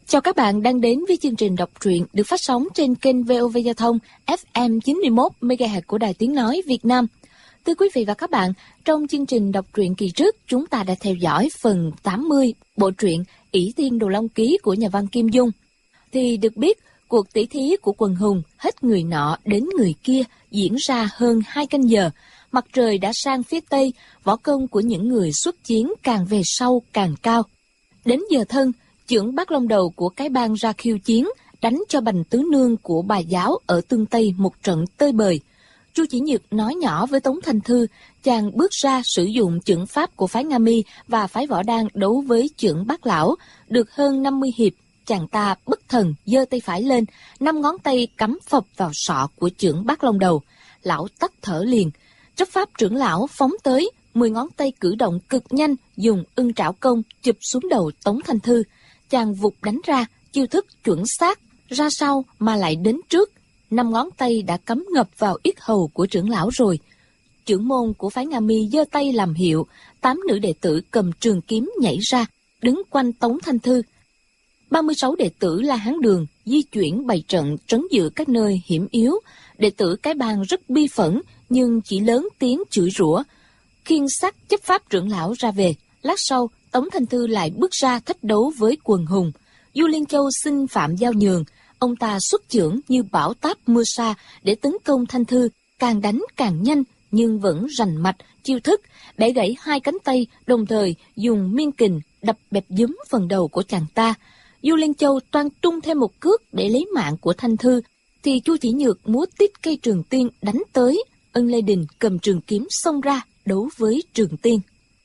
Chào các bạn đang đến với chương trình đọc truyện được phát sóng trên kênh VOV Giao thông FM 91 MHz của Đài Tiếng nói Việt Nam. Thưa quý vị và các bạn, trong chương trình đọc truyện kỳ trước, chúng ta đã theo dõi phần 80 bộ truyện Ỷ Thiên Đồ Long Ký của nhà văn Kim Dung. Thì được biết, cuộc tỉ thí của quần hùng hết người nọ đến người kia diễn ra hơn 2 canh giờ. Mặt trời đã sang phía tây, võ công của những người xuất chiến càng về sau càng cao. Đến giờ thân, chưởng Bát Long Đầu của cái bang ra khiêu chiến, đánh cho Bành Tứ Nương của Bà Giáo ở Tương Tây một trận tơi bời. Chu Chỉ Nhược nói nhỏ với Tống Thanh Thư, chàng bước ra sử dụng chưởng pháp của phái Nga Mi và phái Võ Đan đấu với chưởng Bát Lão, được hơn 50 hiệp, chàng ta bất thần giơ tay phải lên, 5 ngón tay cắm phập vào sọ của chưởng Bát Long Đầu. Lão tắt thở liền. Chấp pháp trưởng lão phóng tới, 10 ngón tay cử động cực nhanh, dùng ưng trảo công chụp xuống đầu Tống Thanh Thư. Chàng vụt đánh ra, chiêu thức chuẩn xác, ra sau mà lại đến trước. 5 ngón tay đã cắm ngập vào yết hầu của trưởng lão rồi. Trưởng môn của phái Nga Mi giơ tay làm hiệu, 8 nữ đệ tử cầm trường kiếm nhảy ra, đứng quanh Tống Thanh Thư. 36 đệ tử La Hán Đường di chuyển bày trận trấn giữ các nơi hiểm yếu. Đệ tử cái bang rất bi phẫn, nhưng chỉ lớn tiếng chửi rủa, khiêng xác chấp pháp trưởng lão ra về. Lát sau, Tống Thanh Thư lại bước ra thách đấu với quần hùng. Du Liên Châu xin Phạm Giao nhường, ông ta xuất chưởng như bão táp mưa sa để tấn công Thanh Thư, càng đánh càng nhanh nhưng vẫn rành mạch chiêu thức, bẻ gãy 2 cánh tay, đồng thời dùng miên kình đập bẹp giúm phần đầu của chàng ta. Du Liên Châu toan tung thêm một cước để lấy mạng của Thanh Thư, thì Chu Chỉ Nhược múa tít cây Trường Tiên đánh tới. Ân Lê Đình cầm trường kiếm xông ra đấu với Trường Tiên.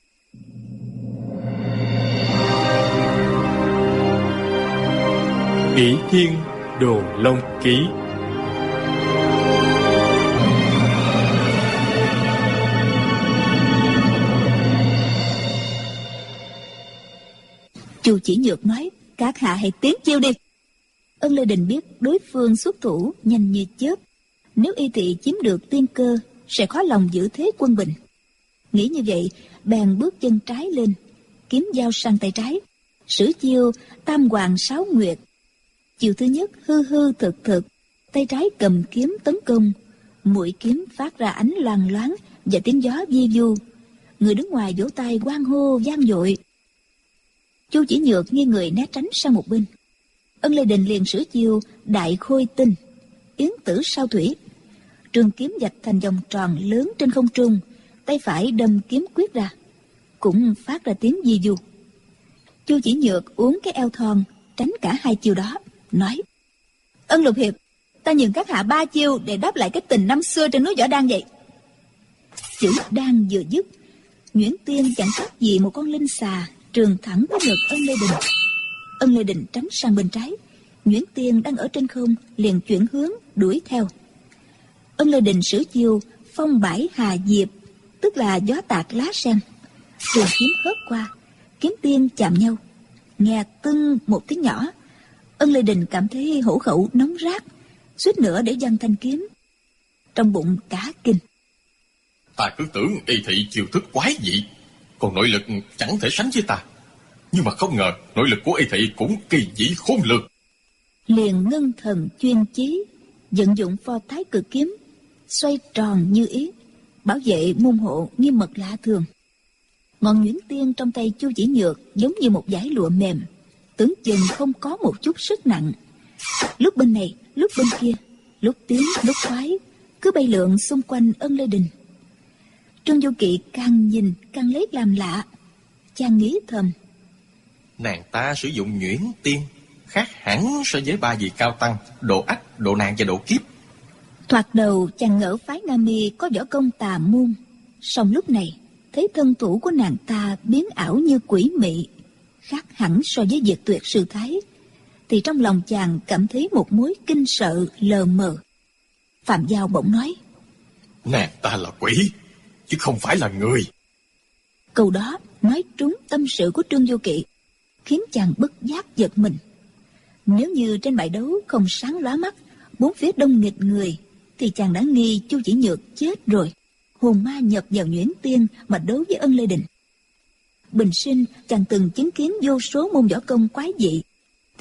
Ỷ Thiên Đồ Long Ký. Chu Chỉ Nhược nói, các hạ hãy tiến chiêu đi. Ân Lê Đình biết đối phương xuất thủ nhanh như chớp, nếu y thị chiếm được tiên cơ sẽ khó lòng giữ thế quân bình. Nghĩ như vậy, bèn bước chân trái lên, kiếm dao sang tay trái, sử chiêu Tam Hoàng Sáu Nguyệt. Chiêu thứ nhất hư hư thực thực, tay trái cầm kiếm tấn công, mũi kiếm phát ra ánh loang loáng và tiếng gió vi vu. Người đứng ngoài vỗ tay hoan hô vang dội. Chu Chỉ Nhược nghiêng người né tránh sang một bên. Ân Lê Đình liền sử chiêu Đại Khôi Tinh, Yến Tử Sao Thủy. Trường kiếm vạch thành vòng tròn lớn trên không trung, tay phải đâm kiếm quyết ra, cũng phát ra tiếng vi vu. Chu Chỉ Nhược uốn cái eo thon tránh cả 2 chiêu đó, nói: Ân Lục hiệp, ta nhường các hạ 3 chiêu để đáp lại cái tình năm xưa trên núi Võ Đan vậy. Chữ đan vừa dứt, Nguyễn Tiên chẳng khác gì một con linh xà trường thẳng tới ngực Ân Lê Đình. Ân Lê Đình tránh sang bên trái, Nguyễn Tiên đang ở trên không liền chuyển hướng đuổi theo. Ân Lê Đình sử chiêu Phong Bãi Hà Diệp, tức là gió tạc lá sen. Trường kiếm hớt qua, kiếm tiên chạm nhau, nghe tưng một tiếng nhỏ. Ân Lê Đình cảm thấy hổ khẩu nóng rát, suýt nữa để giăng thanh kiếm. Trong bụng cả kinh. Ta cứ tưởng y thị chiêu thức quái dị, còn nội lực chẳng thể sánh với ta. Nhưng mà không ngờ nội lực của y thị cũng kỳ dị khôn lường. Liền ngưng thần chuyên chí, vận dụng Pho Thái Cực kiếm, xoay tròn như ý, bảo vệ môn hộ nghiêm mật lạ thường. Ngọn nhuyễn tiên trong tay Chu Chỉ Nhược giống như một dải lụa mềm, tưởng chừng không có một chút sức nặng. Lúc bên này, lúc bên kia, lúc tiến lúc thoái, cứ bay lượn xung quanh Ân Lê Đình. Trương Du Kỵ càng nhìn càng lấy làm lạ, chàng nghĩ thầm: Nàng ta sử dụng nhuyễn tiên khác hẳn so với 3 vị cao tăng Độ Ách, Độ Nạn và Độ Kiếp. Thoạt đầu chàng ngỡ phái Nga Mi có võ công tà môn, song lúc này thấy thân thủ của nàng ta biến ảo như quỷ mị, khác hẳn so với Diệt Tuyệt sư thái, thì trong lòng chàng cảm thấy một mối kinh sợ lờ mờ. Phạm Giao bỗng nói: Nàng ta là quỷ, chứ không phải là người. Câu đó nói trúng tâm sự của Trương Du Kỵ, khiến chàng bất giác giật mình. Nếu như trên bãi đấu không sáng lóa mắt, bốn phía đông nghịch người, thì chàng đã nghi Chu Chỉ Nhược chết rồi, hồn ma nhập vào nhuyễn tiên mà đấu với Ân Lê Đình. Bình sinh chàng từng chứng kiến vô số môn võ công quái dị,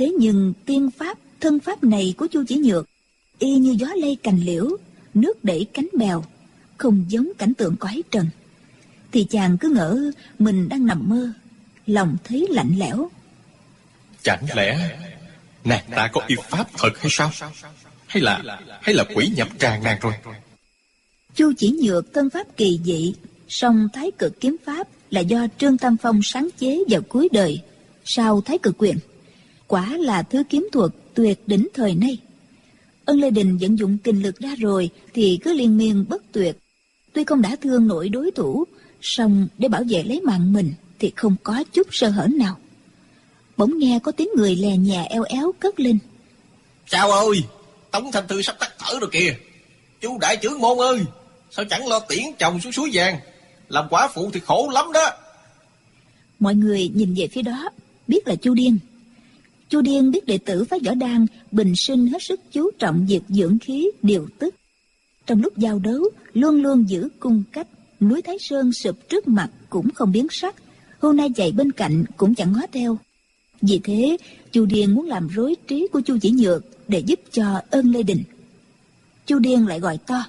Thế nhưng tiên pháp, thân pháp này của Chu Chỉ Nhược y như gió lay cành liễu, nước đẩy cánh bèo, không giống cảnh tượng cõi trần. Thì chàng cứ ngỡ mình đang nằm mơ, lòng thấy lạnh lẽo. Chẳng lẽ nàng ta có y pháp thật hay sao? Hay là quỷ nhập tràng nàng rồi? Chu Chỉ Nhược thân pháp kỳ dị, song Thái Cực kiếm pháp là do Trương Tam Phong sáng chế vào cuối đời sau Thái Cực quyền, quả là thứ kiếm thuật tuyệt đỉnh thời nay. Ân Lê Đình vận dụng kình lực ra rồi thì cứ liên miên bất tuyệt, tuy không đã thương nổi đối thủ, song để bảo vệ lấy mạng mình thì không có chút sơ hở nào. Bỗng nghe có tiếng người lè nhẹ eo éo cất lên. Chào ơi, Tống Thanh Thư sắp tắt thở rồi kìa. Chú đại trưởng môn ơi, sao chẳng lo tiễn chồng xuống suối vàng? Làm quả phụ thì khổ lắm đó. Mọi người nhìn về phía đó, biết là Chu Điên. Chu Điên biết đệ tử phái Võ Đan bình sinh hết sức chú trọng việc dưỡng khí, điều tức. Trong lúc giao đấu, luôn luôn giữ cung cách, núi Thái Sơn sụp trước mặt cũng không biến sắc, hôm nay chạy bên cạnh cũng chẳng ngó theo. Vì thế, Chu Điên muốn làm rối trí của Chu Chỉ Nhược để giúp cho Ân Lê Đình. Chu Điên lại gọi to.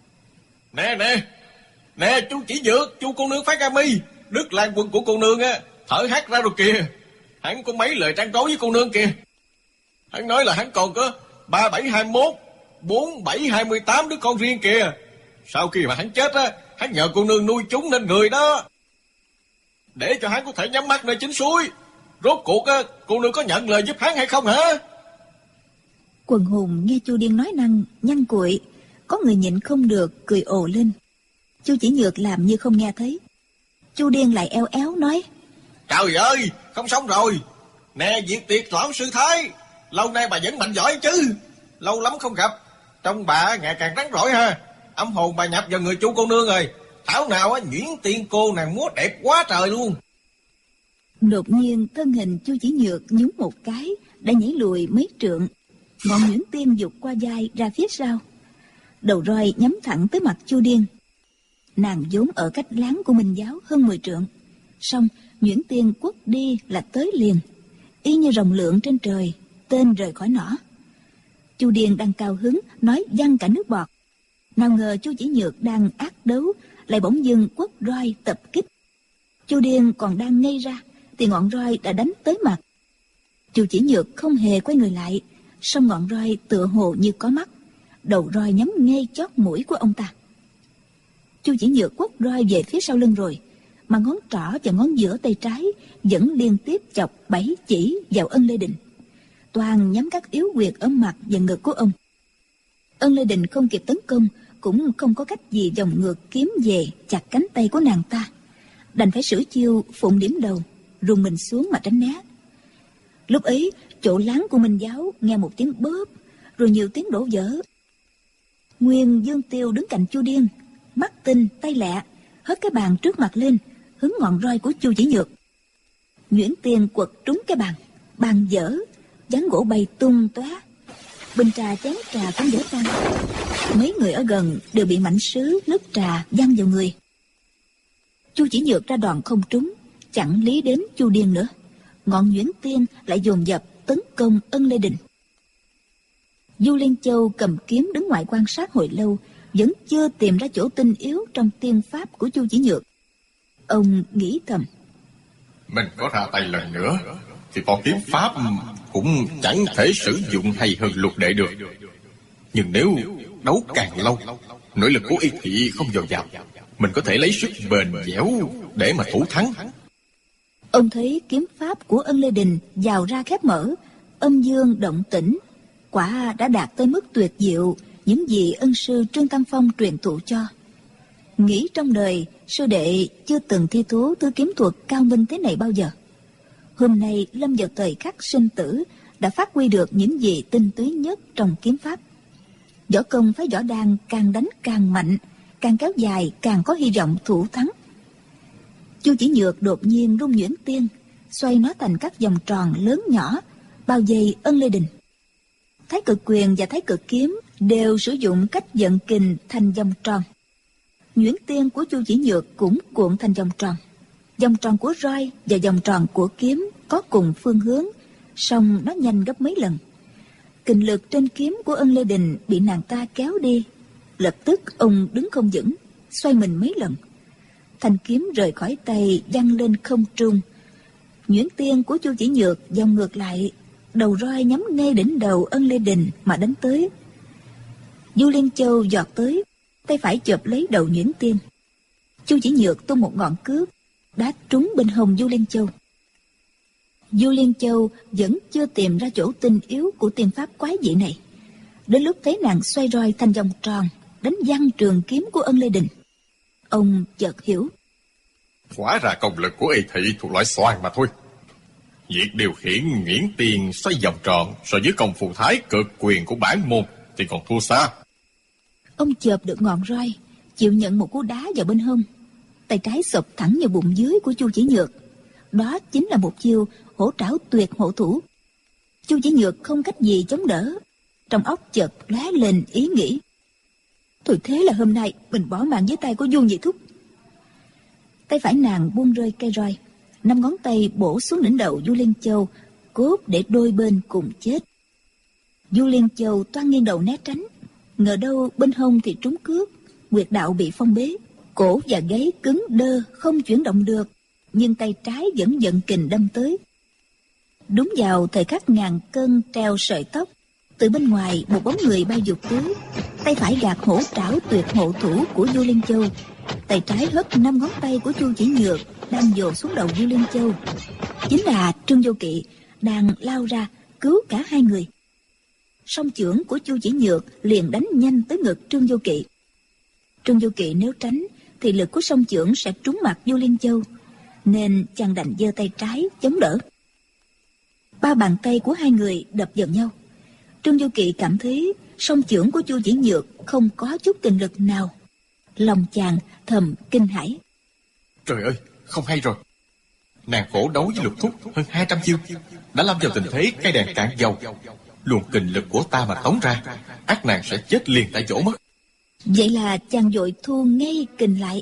Nè, chú Chỉ Nhược, chú cô nương phái Ca Mi, Đức Lan Quân của cô nương á, thở hắt ra rồi kìa. Hắn có mấy lời trăn trối với cô nương kìa. Hắn nói là hắn còn có 3721, 4728 đứa con riêng kìa. Sau khi mà hắn chết á, hắn nhờ cô nương nuôi chúng nên người đó, để cho hắn có thể nhắm mắt nơi chính suối. Rốt cuộc á, cô nương có nhận lời giúp hắn hay không hả? Quần hùng nghe Chu Điên nói năng nhăn cuội, có người nhịn không được cười ồ lên. Chu Chỉ Nhược làm như không nghe thấy. Chu Điên lại eo éo nói. Trời ơi, không xong rồi. Nè Diệt Tiệt lão sư Thái, lâu nay bà vẫn mạnh giỏi chứ. Lâu lắm không gặp, trông bà ngày càng rắn rỏi ha. Âm hồn bà nhập vào người Chu cô nương rồi. Thảo nào á, Nhuyễn Tiên cô nàng múa đẹp quá trời luôn. Đột nhiên thân hình Chu Chỉ Nhược nhún một cái, đã nhảy lùi mấy trượng. Ngọn Nhuyễn Tiên vụt qua vai ra phía sau, đầu roi nhắm thẳng tới mặt Chu Điên. Nàng vốn ở cách láng của Minh Giáo hơn 10 trượng, song Nhuyễn Tiên quất đi là tới liền, y như rồng lượn trên trời, tên rời khỏi nỏ. Chu Điên đang cao hứng nói văng cả nước bọt, nào ngờ Chu Chỉ Nhược đang ác đấu lại bỗng dưng quất roi tập kích. Chu Điên còn đang ngây ra thì ngọn roi đã đánh tới mặt. Chu Chỉ Nhược không hề quay người lại, song ngọn roi tựa hồ như có mắt, đầu roi nhắm ngay chót mũi của ông ta. Chu Chỉ Nhược quất roi về phía sau lưng rồi, mà ngón trỏ và ngón giữa tay trái vẫn liên tiếp chọc 7 chỉ vào Ân Lê Đình, toàn nhắm các yếu huyệt ở mặt và ngực của ông. Ân Lê Đình không kịp tấn công, cũng không có cách gì vòng ngược kiếm về chặt cánh tay của nàng ta, đành phải sử chiêu phụng điểm đầu, rùng mình xuống mà tránh né. Lúc ấy chỗ láng của Minh Giáo nghe một tiếng bóp, rồi nhiều tiếng đổ vỡ. Nguyên Dương Tiêu đứng cạnh Chu Điên, mắt tinh tay lẹ, hất cái bàn trước mặt lên, hứng ngọn roi của Chu Chỉ Nhược. Nhuyễn Tiên quật trúng cái bàn, bàn vỡ, ván gỗ bay tung tóe, bình trà chén trà cũng vỡ tan. Mấy người ở gần đều bị mảnh sứ nước trà văng vào người. Chu Chỉ Nhược ra đòn không trúng, chẳng lý đến Chu Điên nữa. Ngọn Nhuyễn Tiên lại dồn dập tấn công Ân Lê Đình. Du Liên Châu cầm kiếm đứng ngoài quan sát hồi lâu, vẫn chưa tìm ra chỗ tinh yếu trong tiên pháp của Chu Chỉ Nhược. Ông nghĩ thầm, mình có ra tay lần nữa thì con kiếm pháp cũng chẳng thể sử dụng hay hơn Lục đệ được. Nhưng nếu đấu càng lâu, nội lực của y thị không dồi dào, mình có thể lấy sức bền dẻo để mà thủ thắng. Ông thấy kiếm pháp của Ân Lê Đình vào ra khép mở, âm dương động tĩnh, quả đã đạt tới mức tuyệt diệu những gì ân sư Trương Tam Phong truyền thụ cho. Nghĩ trong đời sư đệ chưa từng thi thố thứ kiếm thuật cao minh thế này bao giờ. Hôm nay lâm vào thời khắc sinh tử, đã phát huy được những gì tinh túy nhất trong kiếm pháp. Võ công phái Võ Đan càng đánh càng mạnh, càng kéo dài càng có hy vọng thủ thắng. Chu Chỉ Nhược đột nhiên rung Nhuyễn Tiên, xoay nó thành các vòng tròn lớn nhỏ, bao vây Ân Lê Đình. Thái Cực quyền và Thái Cực kiếm đều sử dụng cách vận kình thành vòng tròn. Nhuyễn Tiên của Chu Chỉ Nhược cũng cuộn thành vòng tròn. Vòng tròn của roi và vòng tròn của kiếm có cùng phương hướng, song nó nhanh gấp mấy lần. Kình lực trên kiếm của Ân Lê Đình bị nàng ta kéo đi. Lập tức ông đứng không vững, xoay mình mấy lần. Thanh kiếm rời khỏi tay, văng lên không trung. Nhuyễn tiên của Chu Chỉ Nhược vòng ngược lại, đầu roi nhắm ngay đỉnh đầu Ân Lê Đình mà đánh tới. Du Liên Châu giọt tới, tay phải chộp lấy đầu nhuyễn tiên. Chu Chỉ Nhược tung một ngọn cước đá trúng bên hông Du Liên Châu. Du Liên Châu vẫn chưa tìm ra chỗ tinh yếu của tiên pháp quái dị này. Đến lúc thấy nàng xoay roi thành vòng tròn, đánh văng trường kiếm của Ân Lê Đình, ông chợt hiểu. Hóa ra công lực của y thị thuộc loại xoàn mà thôi. Việc điều khiển nhuyễn tiên xoay vòng tròn so với công phu thái cực quyền của bản môn thì còn thua xa. Ông chộp được ngọn roi, chịu nhận một cú đá vào bên hông. Tay trái xộc thẳng vào bụng dưới của Chu Chỉ Nhược. Đó chính là một chiêu hổ trảo tuyệt hộ thủ. Chu Chỉ Nhược không cách gì chống đỡ. Trong óc chợt lóe lên ý nghĩ, thôi thế là hôm nay mình bỏ mạng dưới tay của Du Nhị Thúc. Tay phải nàng buông rơi cây roi, 5 ngón tay bổ xuống đỉnh đầu Du Liên Châu, cốt để đôi bên cùng chết. Du Liên Châu toan nghiêng đầu né tránh, ngờ đâu bên hông thì trúng cước, huyệt đạo bị phong bế, cổ và gáy cứng đơ không chuyển động được, nhưng tay trái vẫn vận kình đâm tới. Đúng vào thời khắc ngàn cân treo sợi tóc, từ bên ngoài một bóng người bay vụt tới, tay phải gạt hổ trảo tuyệt hộ thủ của Du Liên Châu, tay trái hất 5 ngón tay của Chu Chỉ Nhược đang dồn xuống đầu Du Liên Châu. Chính là Trương Vô Kỵ đang lao ra cứu cả hai người. Song chưởng của Chu Chỉ Nhược liền đánh nhanh tới ngực Trương Vô Kỵ. Trương Vô Kỵ nếu tránh thì lực của song chưởng sẽ trúng mặt Du Liên Châu, nên chàng đành giơ tay trái chống đỡ. 3 bàn tay của hai người đập vào nhau. Trương Vô Kỵ cảm thấy song chưởng của Chu Chỉ Nhược không có chút kình lực nào. Lòng chàng thầm kinh hãi. Trời ơi, không hay rồi. Nàng khổ đấu với Lục Thúc hơn 200 chiêu, đã lâm vào tình thế cây đèn cạn dầu. Luồng kình lực của ta mà tống ra, ắt nàng sẽ chết liền tại chỗ mất. Vậy là chàng vội thu ngay kình lại.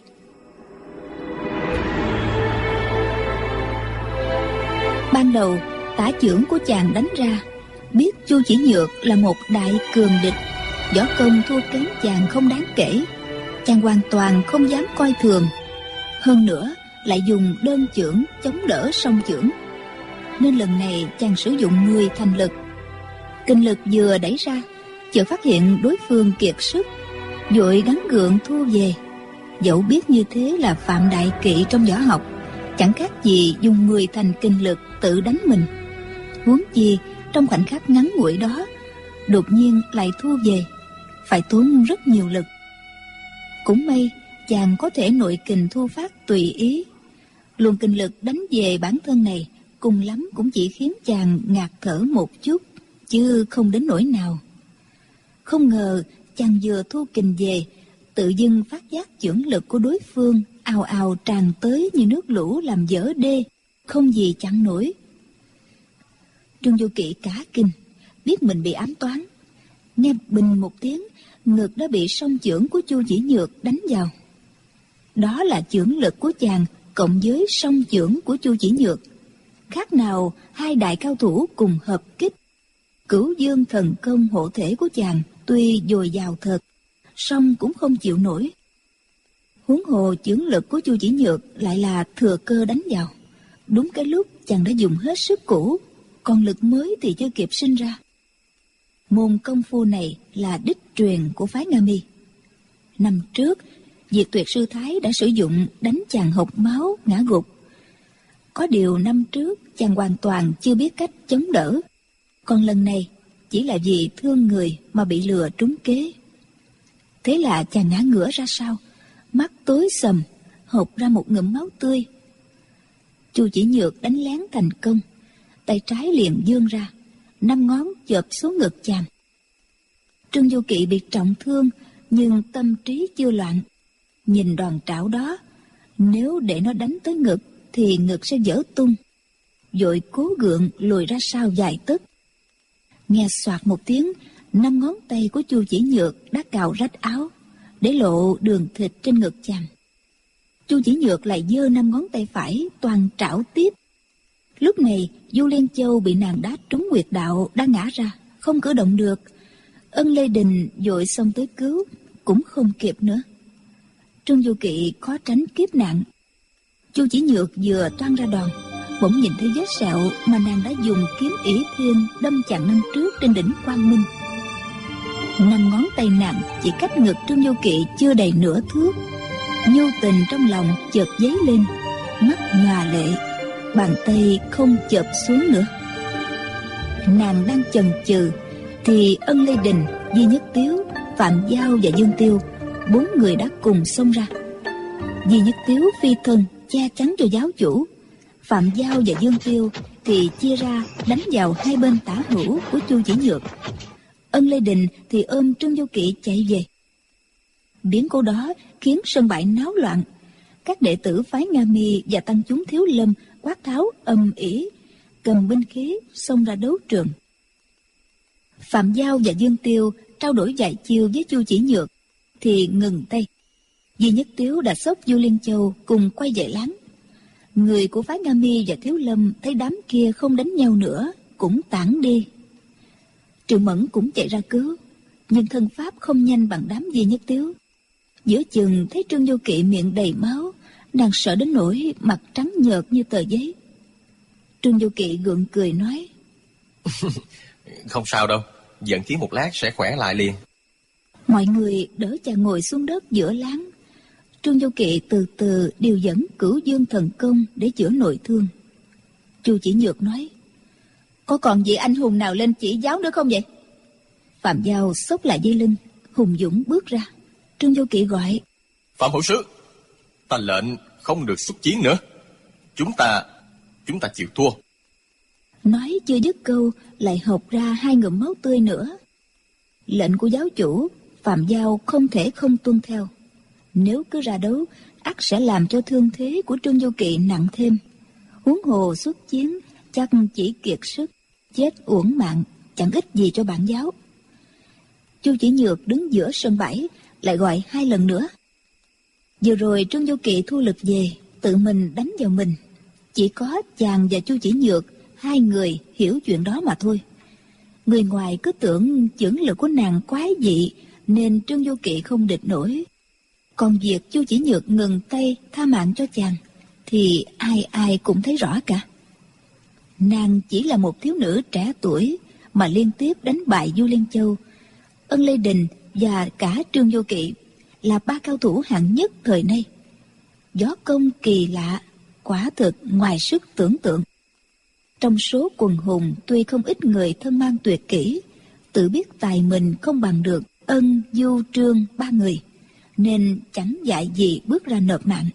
Ban đầu tả chưởng của chàng đánh ra, biết Chu Chỉ Nhược là một đại cường địch, võ công thua kém chàng không đáng kể, chàng hoàn toàn không dám coi thường. Hơn nữa lại dùng đơn chưởng chống đỡ song chưởng, nên lần này chàng sử dụng 10 thành lực. Kinh lực vừa đẩy ra, chợt phát hiện đối phương kiệt sức, vội gắng gượng thu về. Dẫu biết như thế là phạm đại kỵ trong võ học, chẳng khác gì dùng 10 thành kinh lực tự đánh mình. Huống chi trong khoảnh khắc ngắn ngủi đó, đột nhiên lại thu về, phải tốn rất nhiều lực. Cũng may chàng có thể nội kình thu phát tùy ý. Luồng kinh lực đánh về bản thân này cùng lắm cũng chỉ khiến chàng ngạt thở một chút, chứ không đến nỗi nào. Không ngờ chàng vừa thu kình về, tự dưng phát giác chưởng lực của đối phương ào ào tràn tới như nước lũ làm vỡ đê, không gì chặn nổi. Trương Vô Kỵ cả kinh, biết mình bị ám toán. Nghe bình một tiếng, ngực đã bị song chưởng của Chu Chỉ Nhược đánh vào. Đó là chưởng lực của chàng cộng với song chưởng của Chu Chỉ Nhược, khác nào hai đại cao thủ cùng hợp kích. Cửu dương thần công hộ thể của chàng tuy dồi dào thật, song cũng không chịu nổi. Huống hồ chưởng lực của Chu Chỉ Nhược lại là thừa cơ đánh vào, đúng cái lúc chàng đã dùng hết sức cũ, còn lực mới thì chưa kịp sinh ra. Môn công phu này là đích truyền của phái Nga Mi. Năm trước, Diệt Tuyệt sư thái đã sử dụng đánh chàng hộc máu ngã gục. Có điều năm trước chàng hoàn toàn chưa biết cách chống đỡ, còn lần này chỉ là vì thương người mà bị lừa trúng kế. Thế là chàng ngã ngửa ra sau, mắt tối sầm, hộc ra một ngụm máu tươi. Chu Chỉ Nhược đánh lén thành công, tay trái liền vươn ra, 5 ngón chộp xuống ngực chàng. Trương Vô Kỵ bị trọng thương, nhưng tâm trí chưa loạn. Nhìn đòn trảo đó, nếu để nó đánh tới ngực thì ngực sẽ vỡ tung. Vội cố gượng lùi ra sau vài tấc. Nghe xoạt một tiếng, 5 ngón tay của Chu Chỉ Nhược đã cào rách áo, để lộ đường thịt trên ngực chàng. Chu Chỉ Nhược lại giơ 5 ngón tay phải toàn trảo tiếp. Lúc này Du Liên Châu bị nàng đá trúng huyệt đạo, đã ngã ra, không cử động được. Ân Lê Đình vội xông tới cứu, cũng không kịp nữa. Trương Du Kỵ khó tránh kiếp nạn. Chu Chỉ Nhược vừa toan ra đòn, bỗng nhìn thấy vết sẹo mà nàng đã dùng kiếm ỷ thiên đâm chặn năm trước trên đỉnh Quang Minh. 5 ngón tay nàng chỉ cách ngực Trương Du Kỵ chưa đầy nửa thước. Nhu tình trong lòng chợt dấy lên, mắt nhòa lệ, bàn tay không chợp xuống nữa. Nàng đang chần chừ thì Ân Lê Đình, Di Nhất Tiếu, Phạm Giao và Dương Tiêu 4 người đã cùng xông ra. Di Nhất Tiếu phi thân che chắn cho giáo chủ. Phạm Giao và Dương Tiêu thì chia ra đánh vào hai bên tả hữu của Chu Chỉ Nhược. Ân Lê Đình thì ôm Trương Du Kỵ chạy về. Biến cố đó khiến sân bãi náo loạn. Các đệ tử phái Nga Mi và tăng chúng Thiếu Lâm quát tháo ầm ĩ, cầm binh khí xông ra đấu trường. Phạm Giao và Dương Tiêu trao đổi vài chiêu với Chu Chỉ Nhược thì ngừng tay. Di Nhất Tiếu đã xốc Du Liên Châu cùng quay về láng. Người của phái Nga Mi và Thiếu Lâm thấy đám kia không đánh nhau nữa, cũng tản đi. Triệu Mẫn cũng chạy ra cứu, nhưng thân pháp không nhanh bằng đám Di Nhất Tiếu. Giữa chừng thấy Trương Du Kỵ miệng đầy máu, nàng sợ đến nỗi mặt trắng nhợt như tờ giấy. Trương Du Kỵ gượng cười nói: Không sao đâu, dẫn chiến một lát sẽ khỏe lại liền. Mọi người đỡ chàng ngồi xuống đất giữa láng. Trương Du Kỵ từ từ điều dẫn Cửu Dương thần công để chữa nội thương. Chu Chỉ Nhược nói: Có còn vị anh hùng nào lên chỉ giáo nữa không vậy? Phạm Giao xốc lại dây lưng, hùng dũng bước ra. Trương Du Kỵ gọi: Phạm hữu sứ, ta lệnh không được xuất chiến nữa. Chúng ta chịu thua. Nói chưa dứt câu lại hộc ra 2 ngụm máu tươi nữa. Lệnh của giáo chủ, Phạm Giao không thể không tuân theo. Nếu cứ ra đấu, ắt sẽ làm cho thương thế của Trương Du Kỵ nặng thêm. Huống hồ xuất chiến chắc chỉ kiệt sức, chết uổng mạng, chẳng ích gì cho bản giáo. Chu Chỉ Nhược đứng giữa sân bãi, lại gọi 2 lần nữa. Vừa rồi Trương Du Kỵ thu lực về, tự mình đánh vào mình. Chỉ có chàng và Chu Chỉ Nhược 2 người hiểu chuyện đó mà thôi. Người ngoài cứ tưởng chưởng lực của nàng quái dị nên Trương Du Kỵ không địch nổi. Còn việc Chu Chỉ Nhược ngừng tay tha mạng cho chàng thì ai cũng thấy rõ cả. Nàng chỉ là một thiếu nữ trẻ tuổi mà liên tiếp đánh bại Du Liên Châu, Ân Lê Đình và cả Trương Du Kỵ là 3 cao thủ hạng nhất thời nay. Võ công kỳ lạ, quả thực ngoài sức tưởng tượng. Trong số quần hùng tuy không ít người thân mang tuyệt kỹ, tự biết tài mình không bằng được Ân, Du, Trương 3 người, nên chẳng dại gì bước ra nộp mạng.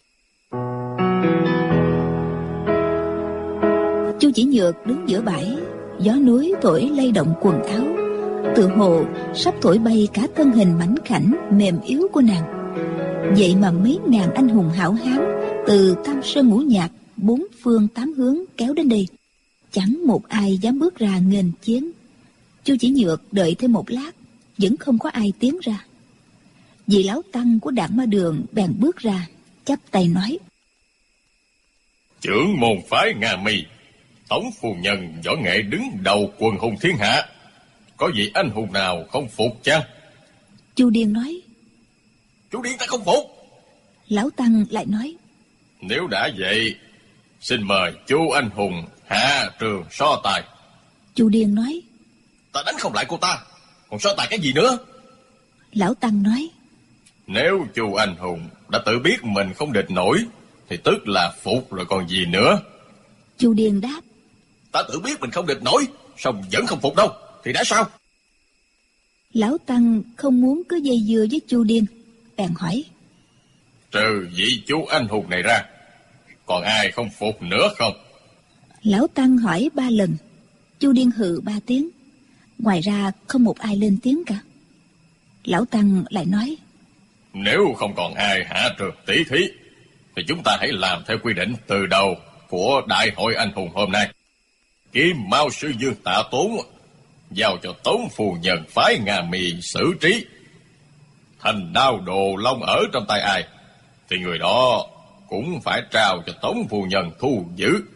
Chu Chỉ Nhược đứng giữa bãi, gió núi thổi lay động quần áo, tự hồ sắp thổi bay cả thân hình mảnh khảnh mềm yếu của nàng. Vậy mà mấy ngàn anh hùng hảo hán từ Tam Sơn Ngũ Nhạc 4 phương 8 hướng kéo đến đây, chẳng một ai dám bước ra nghênh chiến. Chu Chỉ Nhược đợi thêm một lát, vẫn không có ai tiến ra. Vị lão tăng của Đạn Ma Đường bèn bước ra, chắp tay nói: Trưởng môn phái Nga Mi, tổng phu nhân võ nghệ đứng đầu quần hùng thiên hạ, có vị anh hùng nào không phục chăng? Chu Điên nói: Chu Điên ta không phục. Lão tăng lại nói: Nếu đã vậy, xin mời Chu anh hùng hạ trường so tài. Chu Điên nói: Ta đánh không lại cô ta, còn so tài cái gì nữa? Lão tăng nói: Nếu Chu anh hùng đã tự biết mình không địch nổi thì tức là phục rồi còn gì nữa. Chu Điên đáp: Ta tự biết mình không địch nổi, xong vẫn không phục đâu, thì đã sao? Lão tăng không muốn cứ dây dưa với Chu Điên, bèn hỏi: Trừ vị Chu anh hùng này ra, còn ai không phục nữa không? Lão tăng hỏi 3 lần, Chu Điên hừ 3 tiếng. Ngoài ra không một ai lên tiếng cả. Lão tăng lại nói: Nếu không còn ai hạ trượt tỷ thí thì chúng ta hãy làm theo quy định từ đầu của đại hội anh hùng hôm nay. Kim Mao sư Dương Tạ Tốn giao cho Tống phu nhân phái Nga Mi xử trí. Thành đao Đồ Long ở trong tay ai thì người đó cũng phải trao cho Tống phu nhân thu giữ.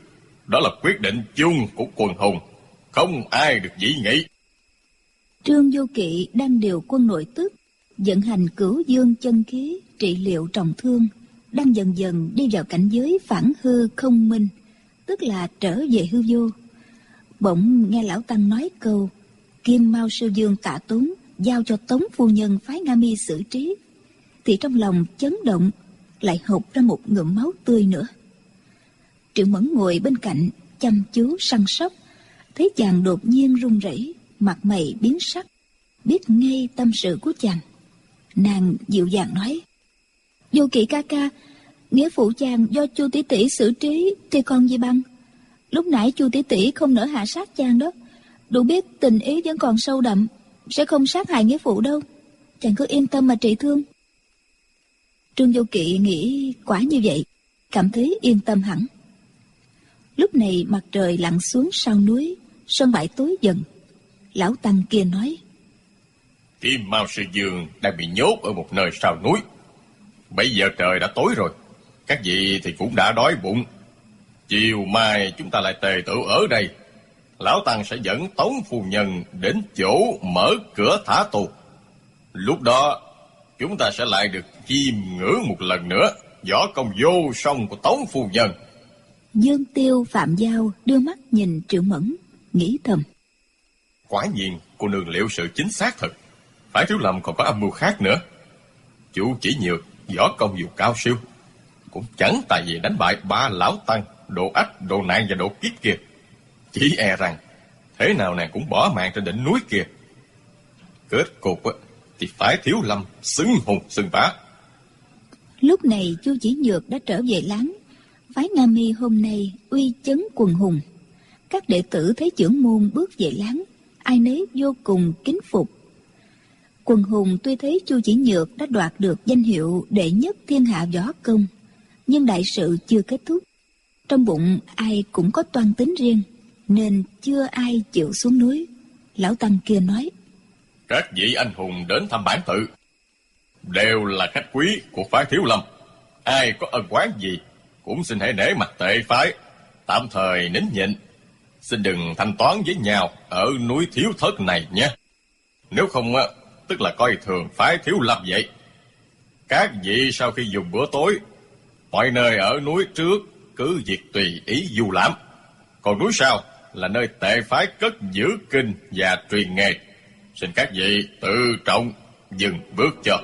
Đó là quyết định chung của quần hùng, không ai được dị nghị. Trương Vô Kỵ đang điều quân nội tước, vận hành Cửu Dương chân khí trị liệu trọng thương, đang dần dần đi vào cảnh giới phản hư không minh, tức là trở về hư vô. Bỗng nghe lão tăng nói câu Kim Mao Sư Dương Tạ Tốn giao cho Tống phu nhân phái Nga Mi xử trí, thì trong lòng chấn động, lại hộc ra một ngụm máu tươi nữa. Triệu Mẫn ngồi bên cạnh chăm chú săn sóc, thấy chàng đột nhiên run rẩy, mặt mày biến sắc, biết ngay tâm sự của chàng. Nàng dịu dàng nói: Vô Kỵ ca ca, nghĩa phụ chàng do Chu tỷ tỷ xử trí thì còn gì bằng. Lúc nãy Chu tỷ tỷ không nỡ hạ sát chàng đó, đủ biết tình ý vẫn còn sâu đậm, sẽ không sát hại nghĩa phụ đâu. Chàng cứ yên tâm mà trị thương. Trương Vô Kỵ nghĩ quả như vậy, cảm thấy yên tâm hẳn. Lúc này mặt trời lặn xuống sau núi, sân bãi tối dần. Lão tăng kia nói: Kim Mao Sư Dương đang bị nhốt ở một nơi sau núi. Bây giờ trời đã tối rồi, các vị thì cũng đã đói bụng. Chiều mai chúng ta lại tề tựu ở đây. Lão tăng sẽ dẫn Tống phu nhân đến chỗ mở cửa thả tù. Lúc đó chúng ta sẽ lại được chiêm ngưỡng một lần nữa võ công vô song của Tống phu nhân. Dương Tiêu, Phạm Giao đưa mắt nhìn Triệu Mẫn, nghĩ thầm: Quả nhiên cô nương liệu sự chính xác thật. Phải Thiếu Lâm còn có âm mưu khác nữa. Chủ Chỉ Nhược võ công dù cao siêu, cũng chẳng tài gì đánh bại ba lão tăng Độ Ách, Độ Nạn và Độ Kiết kia. Chỉ e rằng thế nào nàng cũng bỏ mạng trên đỉnh núi kia. Kết cục thì phải Thiếu Lâm xứng hùng xứng bá. Lúc này Chu Chỉ Nhược đã trở về láng. Phái Nga Mi hôm nay uy chấn quần hùng. Các đệ tử thấy trưởng môn bước về láng, ai nấy vô cùng kính phục. Quần hùng tuy thấy Chu Chỉ Nhược đã đoạt được danh hiệu đệ nhất thiên hạ võ công, nhưng đại sự chưa kết thúc. Trong bụng ai cũng có toan tính riêng, nên chưa ai chịu xuống núi. Lão tăng kia nói: Các vị anh hùng đến thăm bản tự đều là khách quý của phái Thiếu Lâm. Ai có ân oán gì cũng xin hãy nể mặt tệ phái, tạm thời nín nhịn, xin đừng thanh toán với nhau ở núi Thiếu Thất này nhé. Nếu không tức là coi thường phái Thiếu Lâm vậy. Các vị sau khi dùng bữa tối, mọi nơi ở núi trước cứ việc tùy ý du lãm, còn núi sau là nơi tệ phái cất giữ kinh và truyền nghề. Xin các vị tự trọng dừng bước cho.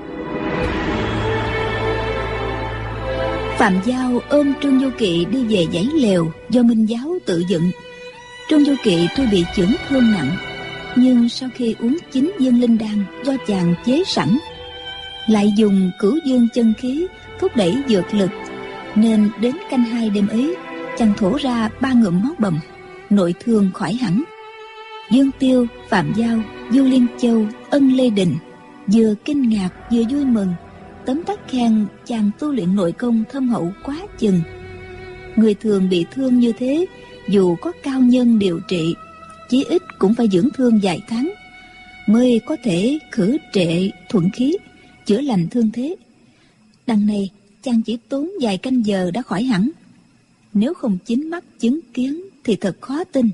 Phạm Giao ôm Trương Vô Kỵ đi về dãy lều do Minh Giáo tự dựng. Trương Vô Kỵ tuy bị chưởng thương nặng, nhưng sau khi uống 9 viên linh đan do chàng chế sẵn, lại dùng Cửu Dương chân khí thúc đẩy dược lực, nên đến canh 2 đêm ấy, chàng thổ ra 3 ngụm máu bầm, nội thương khỏi hẳn. Dương Tiêu, Phạm Giao, Du Liên Châu, Ân Lê Đình vừa kinh ngạc vừa vui mừng, tấm tắc khen chàng tu luyện nội công thâm hậu quá chừng. Người thường bị thương như thế, dù có cao nhân điều trị, chí ít cũng phải dưỡng thương vài tháng mới có thể khử trệ thuận khí, chữa lành thương thế. Đằng này chàng chỉ tốn vài canh giờ đã khỏi hẳn. Nếu không chính mắt chứng kiến thì thật khó tin.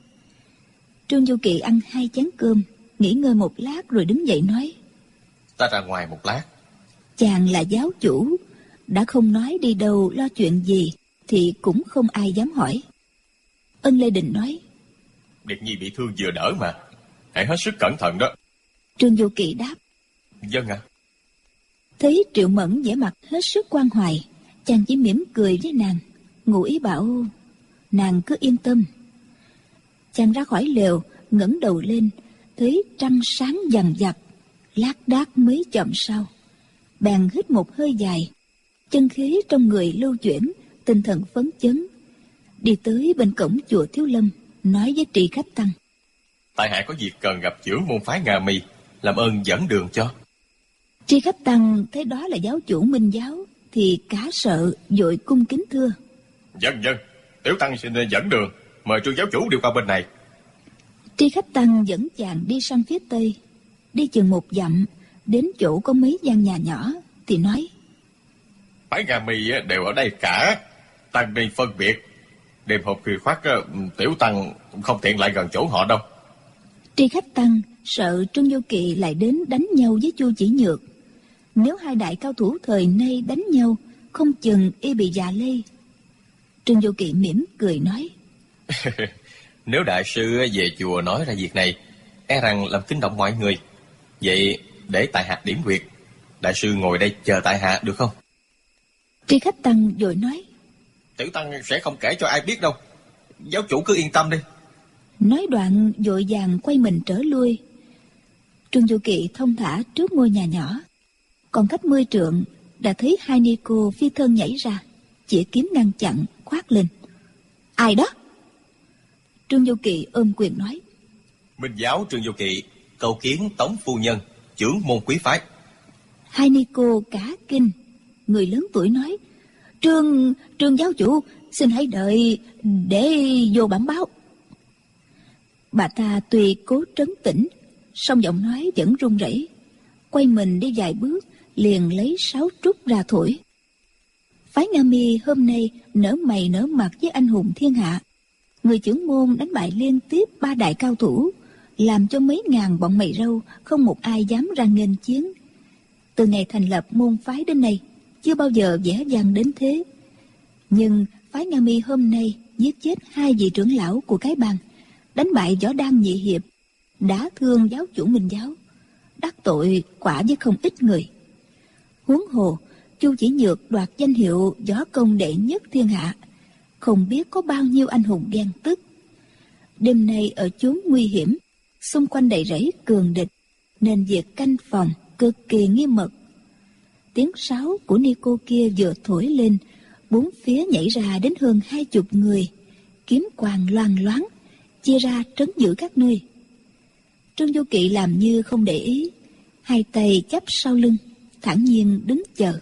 Trương Du Kỵ ăn 2 chén cơm, nghỉ ngơi một lát rồi đứng dậy nói: Ta ra ngoài một lát. Chàng là giáo chủ, đã không nói đi đâu lo chuyện gì thì cũng không ai dám hỏi. Ân Lê Đình nói: Điệt Nhi bị thương vừa đỡ mà, hãy hết sức cẩn thận đó. Trương Du Kỵ đáp: Vâng ạ. Thấy Triệu Mẫn vẻ mặt hết sức quan hoài, chàng chỉ mỉm cười với nàng, ngụ ý bảo nàng cứ yên tâm. Chàng ra khỏi lều, ngẩng đầu lên, thấy trăng sáng vằng vặc, lác đác mấy chậm sau. Bèn hít một hơi dài, chân khí trong người lưu chuyển, tinh thần phấn chấn. Đi tới bên cổng chùa Thiếu Lâm, nói với Tri Khách Tăng: Tại hạ có việc cần gặp trưởng môn phái Nga Mi, làm ơn dẫn đường cho. Tri Khách Tăng thấy đó là giáo chủ Minh Giáo thì cá sợ, vội cung kính thưa: Vâng, Tiểu Tăng xin dẫn đường, mời Trương giáo chủ đi qua bên này. Tri Khách Tăng dẫn chàng đi sang phía tây. Đi chừng 1 dặm, đến chỗ có mấy gian nhà nhỏ thì nói: Phái Nga Mi đều ở đây cả, Tăng ni phân biệt, Đêm hôm khuya khoắt, Tiểu Tăng không tiện lại gần chỗ họ đâu. Tri Khách Tăng sợ Trương Vô Kỵ lại đến đánh nhau với Chu Chỉ Nhược. Nếu hai đại cao thủ thời nay đánh nhau, không chừng y bị dạ lây. Trương Vô Kỵ mỉm cười nói: Nếu đại sư về chùa nói ra việc này, e rằng làm kinh động mọi người. Vậy để tại hạ điểm huyệt, đại sư ngồi đây chờ tại hạ được không? Tri Khách Tăng vội nói: Tiểu Tăng sẽ không kể cho ai biết đâu, giáo chủ cứ yên tâm đi. Nói đoạn vội vàng quay mình trở lui. Trương Vô Kỵ thông thả trước ngôi nhà nhỏ, còn cách 10 trượng đã thấy hai ni cô phi thân nhảy ra, chĩa kiếm ngăn chặn, quát lên: Ai đó? Trương Vô Kỵ ôm quyền nói: Minh giáo Trương Vô Kỵ cầu kiến Tống phu nhân, trưởng môn quý phái. Hai ni cô cả kinh. Người lớn tuổi nói: Trương giáo chủ, xin hãy đợi để vô bẩm báo. Bà ta tuy cố trấn tĩnh, song giọng nói vẫn run rẩy. Quay mình đi vài bước, liền lấy sáo trúc ra thổi. Phái Nga Mi hôm nay nở mày nở mặt với anh hùng thiên hạ. Người trưởng môn đánh bại liên tiếp 3 đại cao thủ, làm cho mấy ngàn bọn mày râu không một ai dám ra nghênh chiến. Từ ngày thành lập môn phái đến nay, chưa bao giờ dễ dàng đến thế. Nhưng phái Nga Mi hôm nay giết chết 2 vị trưởng lão của cái bang, đánh bại Võ Đăng nhị hiệp, đã thương giáo chủ Minh giáo, đắc tội quả với không ít người. Huống hồ Chu Chỉ Nhược đoạt danh hiệu võ công đệ nhất thiên hạ, không biết có bao nhiêu anh hùng ghen tức. Đêm nay ở chốn nguy hiểm, xung quanh đầy rẫy cường địch, nên việc canh phòng cực kỳ nghiêm mật. Tiếng sáo của ni cô kia vừa thổi lên, 4 phía nhảy ra đến hơn 20 người, kiếm quàng loang loáng, chia ra trấn giữ các nơi. Trương Vô Kỵ làm như không để ý, hai tay chắp sau lưng, thản nhiên đứng chờ.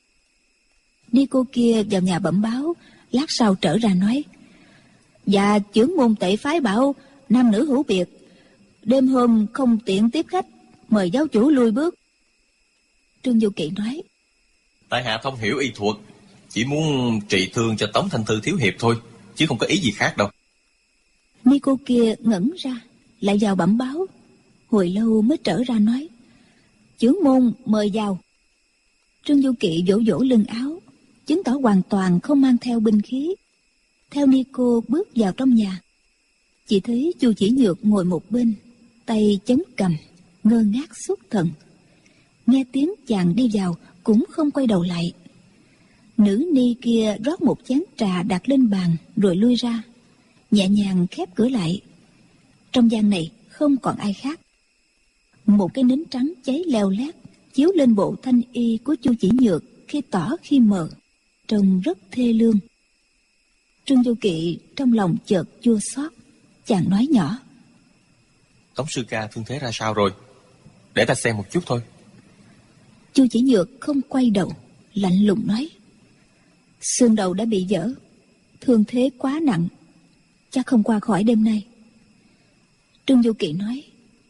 Ni cô kia vào nhà bẩm báo, lát sau trở ra nói: Dạ trưởng môn Tệ phái bảo nam nữ hữu biệt, đêm hôm không tiện tiếp khách, mời giáo chủ lui bước. Trương Vô Kỵ nói: Tại hạ thông hiểu y thuật, chỉ muốn trị thương cho Tống Thanh Thư thiếu hiệp thôi, chứ không có ý gì khác đâu. Ni cô kia ngẩn ra, lại vào bẩm báo. Hồi lâu mới trở ra nói: Trưởng môn mời vào. Trương Vô Kỵ vỗ vỗ lưng áo, chứng tỏ hoàn toàn không mang theo binh khí. Theo ni cô bước vào trong nhà, chỉ thấy Chu Chỉ Nhược ngồi một bên, tay chống cằm, ngơ ngác xuất thần. Nghe tiếng chàng đi vào cũng không quay đầu lại. Nữ ni kia rót một chén trà đặt lên bàn rồi lui ra, nhẹ nhàng khép cửa lại. Trong gian này không còn ai khác. Một cái nến trắng cháy leo lét chiếu lên bộ thanh y của Chu Chỉ Nhược, khi tỏ khi mờ, trông rất thê lương. Trương Vô Kỵ trong lòng chợt chua xót, chàng nói nhỏ: Tống sư ca thương thế ra sao rồi? Để ta xem một chút thôi. Chu Chỉ Nhược không quay đầu, lạnh lùng nói: Xương đầu đã bị vỡ, thương thế quá nặng, chắc không qua khỏi đêm nay. Trương Vô Kỵ nói: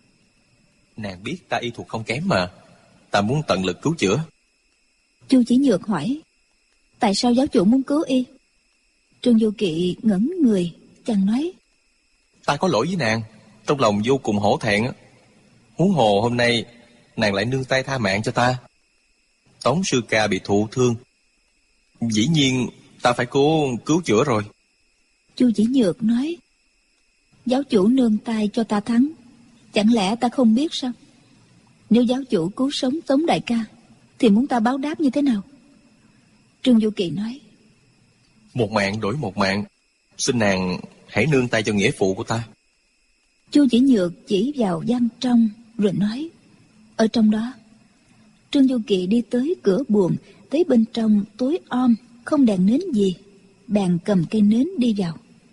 Nàng biết ta y thuật không kém mà, ta muốn tận lực cứu chữa. Chu Chỉ Nhược hỏi: Tại sao giáo chủ muốn cứu y? Trương Vô Kỵ ngẩn người, chàng nói: Ta có lỗi với nàng, trong lòng vô cùng hổ thẹn. Huống hồ hôm nay nàng lại nương tay tha mạng cho ta. Tống sư ca bị thụ thương, dĩ nhiên ta phải cố cứu chữa rồi. Chu Chỉ Nhược nói: Giáo chủ nương tay cho ta thắng, chẳng lẽ ta không biết sao? Nếu giáo chủ cứu sống Tống đại ca, thì muốn ta báo đáp như thế nào? Trương Vô Kỵ nói: Một mạng đổi một mạng, xin nàng hãy nương tay cho nghĩa phụ của ta. Chu Chỉ Nhược chỉ vào gian trong rồi nói: Ở trong đó. Trương Vô Kỵ đi tới cửa buồng, thấy bên trong tối om, không đèn nến gì, bèn cầm cây nến đi vào.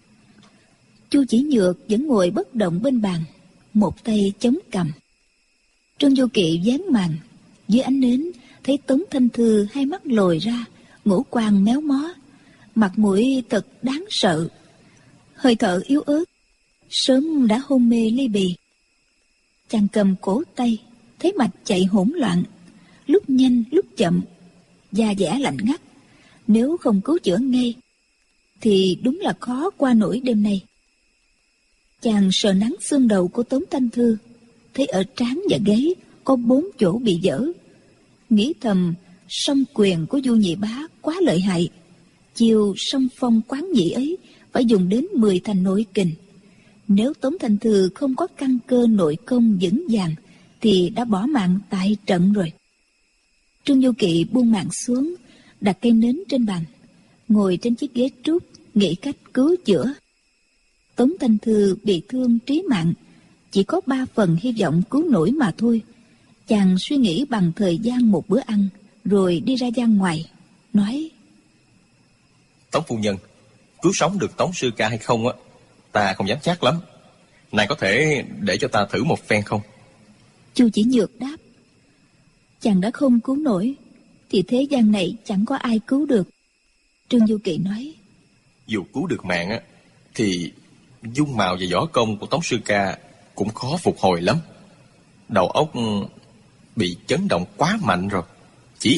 Chu Chỉ Nhược vẫn ngồi bất động bên bàn, một tay chống cằm. Trương Vô Kỵ dán màn, dưới ánh nến thấy Tống Thanh Thư hai mắt lồi ra, ngũ quan méo mó, mặt mũi thật đáng sợ, hơi thở yếu ớt, sớm đã hôn mê ly bì. Chàng cầm cổ tay, thấy mạch chạy hỗn loạn, lúc nhanh lúc chậm, da dẻ lạnh ngắt. Nếu không cứu chữa ngay, thì đúng là khó qua nổi đêm nay. Chàng sờ nắng xương đầu của Tống Thanh Thư, thấy ở trán và gáy có 4 chỗ bị dở. Nghĩ thầm, song quyền của Du Nhị Bá quá lợi hại, chiều song phong quán nhị ấy phải dùng đến 10 thành nội kình. Nếu Tống Thanh Thư không có căn cơ nội công vững vàng thì đã bỏ mạng tại trận rồi. Trương Du Kỵ buông mạng xuống, đặt cây nến trên bàn, ngồi trên chiếc ghế trúc nghĩ cách cứu chữa. Tống Thanh Thư bị thương trí mạng, chỉ có 3 phần hy vọng cứu nổi mà thôi. Chàng suy nghĩ bằng thời gian một bữa ăn, rồi đi ra gian ngoài, nói: Tống phu nhân, cứu sống được Tống sư ca hay không á, ta không dám chắc lắm. Này có thể để cho ta thử một phen không? Chu Chỉ Nhược đáp: chàng đã không cứu nổi, thì thế gian này chẳng có ai cứu được. Trương Du Kỵ nói: Dù cứu được mạng á, thì dung mạo và võ công của Tống sư ca cũng khó phục hồi lắm. Đầu óc bị chấn động quá mạnh rồi. Chỉ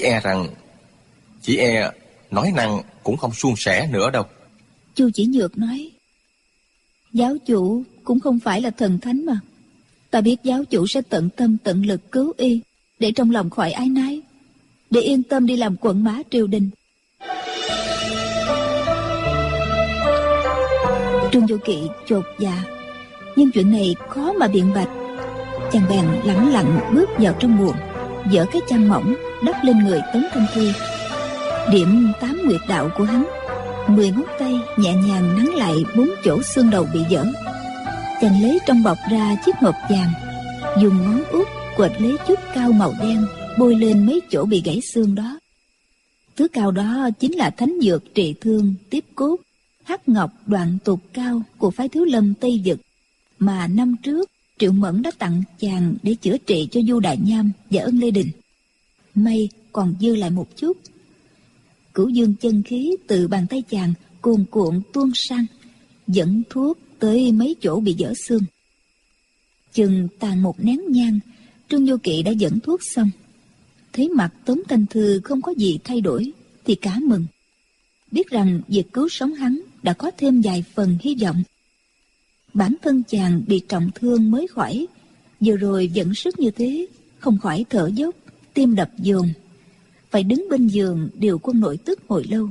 e nói năng cũng không suôn sẻ nữa đâu. Chu Chỉ Nhược nói: giáo chủ cũng không phải là thần thánh mà. Ta biết giáo chủ sẽ tận tâm tận lực cứu y, để trong lòng khỏi ái nái, để yên tâm đi làm quận mã triều đình. Trương Du Kỵ chột dạ, nhưng chuyện này khó mà biện bạch. Chàng bèn lẳng lặng bước vào trong buồng, dỡ cái chăn mỏng đắp lên người Tống Thanh Thư, điểm 8 nguyệt đạo của hắn. 10 ngón tay nhẹ nhàng nắn lại 4 chỗ xương đầu bị dở. Chàng lấy trong bọc ra chiếc hộp vàng, dùng ngón út quệt lấy chút cao màu đen, bôi lên mấy chỗ bị gãy xương đó. Thứ cao đó chính là thánh dược trị thương tiếp cốt hắc ngọc đoạn tục cao của phái Thiếu Lâm Tây Vực, mà năm trước Triệu Mẫn đã tặng chàng để chữa trị cho Du Đại Nham và Ân Lê Đình. May còn dư lại một chút. Cửu dương chân khí từ bàn tay chàng cuồn cuộn tuôn sang, dẫn thuốc tới mấy chỗ bị dở xương. Chừng tàn một nén nhang, Trương Du Kỵ đã dẫn thuốc xong. Thấy mặt Tống Thanh Thư không có gì thay đổi thì cả mừng, biết rằng việc cứu sống hắn đã có thêm vài phần hy vọng. Bản thân chàng bị trọng thương mới khỏi, vừa rồi dẫn sức như thế, không khỏi thở dốc, tim đập dồn, phải đứng bên giường điều quân nội tức hồi lâu,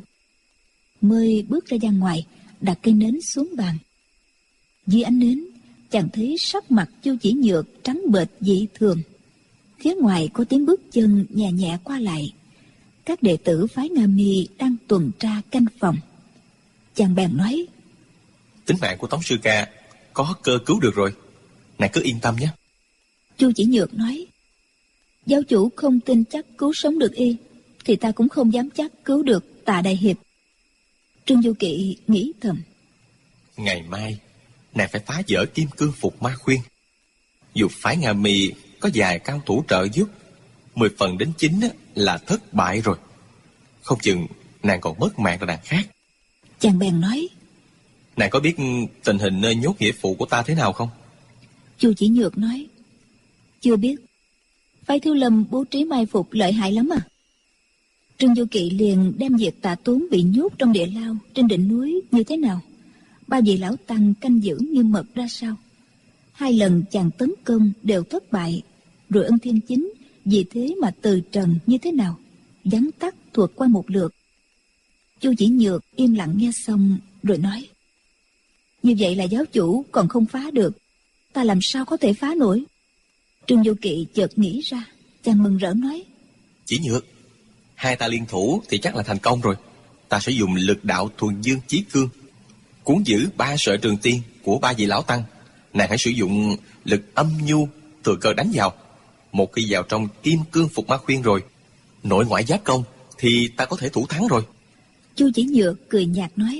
mới bước ra gian ngoài, đặt cây nến xuống bàn. Dưới ánh nến, chàng thấy sắc mặt Chu Chỉ Nhược trắng bệch dị thường. Phía ngoài có tiếng bước chân nhẹ nhẹ qua lại. Các đệ tử phái Nga Mi đang tuần tra canh phòng. Chàng bèn nói: Tính mạng của Tống sư ca có cơ cứu được rồi, nàng cứ yên tâm nhé. Chu Chỉ Nhược nói: giáo chủ không tin chắc cứu sống được y, thì ta cũng không dám chắc cứu được Tạ đại hiệp. Trương Du Kỵ nghĩ thầm: ngày mai nàng phải phá vỡ kim cương phục ma khuyên. Dù phái Nga Mi có vài cao thủ trợ giúp, 10 phần đến 9 là thất bại rồi. Không chừng nàng còn mất mạng là đằng khác. Chàng bèn nói: nàng có biết tình hình nơi nhốt nghĩa phụ của ta thế nào không? Chu Chỉ Nhược nói: chưa biết. Phái Thiếu Lâm bố trí mai phục lợi hại lắm à? Trương Du Kỵ liền đem việc Tạ Tốn bị nhốt trong địa lao trên đỉnh núi như thế nào, bao vị lão tăng canh giữ nghiêm mật ra sao, 2 lần chàng tấn công đều thất bại, rồi Ân Thiên Chính vì thế mà từ trần như thế nào, vắn tắt thuật qua một lượt. Chu Chỉ Nhược im lặng nghe xong rồi nói: như vậy là giáo chủ còn không phá được, ta làm sao có thể phá nổi? Trương Du Kỵ chợt nghĩ ra, chàng mừng rỡ nói: Chỉ Nhược, 2 ta liên thủ thì chắc là thành công rồi. Ta sẽ dùng lực đạo thuần dương chí cương cuốn giữ 3 sợi trường tiên của 3 vị lão tăng. Nàng hãy sử dụng lực âm nhu thừa cơ đánh vào. Một khi vào trong kim cương phục ma khuyên rồi, nội ngoại giáp công, thì ta có thể thủ thắng rồi. Chu Chỉ Nhược cười nhạt nói: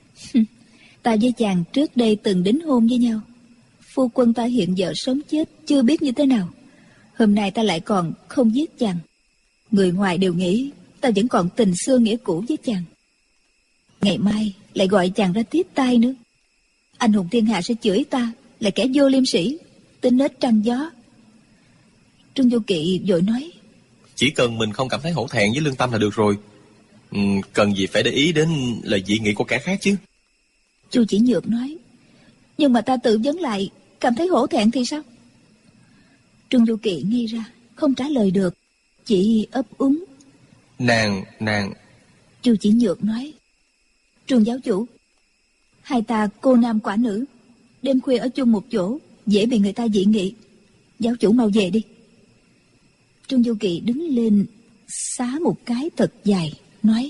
ta với chàng trước đây từng đính hôn với nhau. Phu quân ta hiện giờ sống chết chưa biết như thế nào. Hôm nay ta lại còn không giết chàng. Người ngoài đều nghĩ ta vẫn còn tình xưa nghĩa cũ với chàng. Ngày mai lại gọi chàng ra tiếp tay nữa. Anh hùng thiên hạ sẽ chửi ta là kẻ vô liêm sĩ, tính nết trăng gió. Trương Du Kỵ vội nói: chỉ cần mình không cảm thấy hổ thẹn với lương tâm là được rồi. Cần gì phải để ý đến lời dị nghị của kẻ khác chứ? Chu Chỉ Nhược nói. Nhưng mà ta tự vấn lại, cảm thấy hổ thẹn thì sao? Trương Du Kỵ nghi ra, không trả lời được, chỉ ấp úng. Nàng... Chu Chỉ Nhược nói. Trương giáo chủ, hai ta cô nam quả nữ, đêm khuya ở chung một chỗ, dễ bị người ta dị nghị. Giáo chủ mau về đi. Trương Du Kỵ đứng lên, xá một cái thật dài, nói.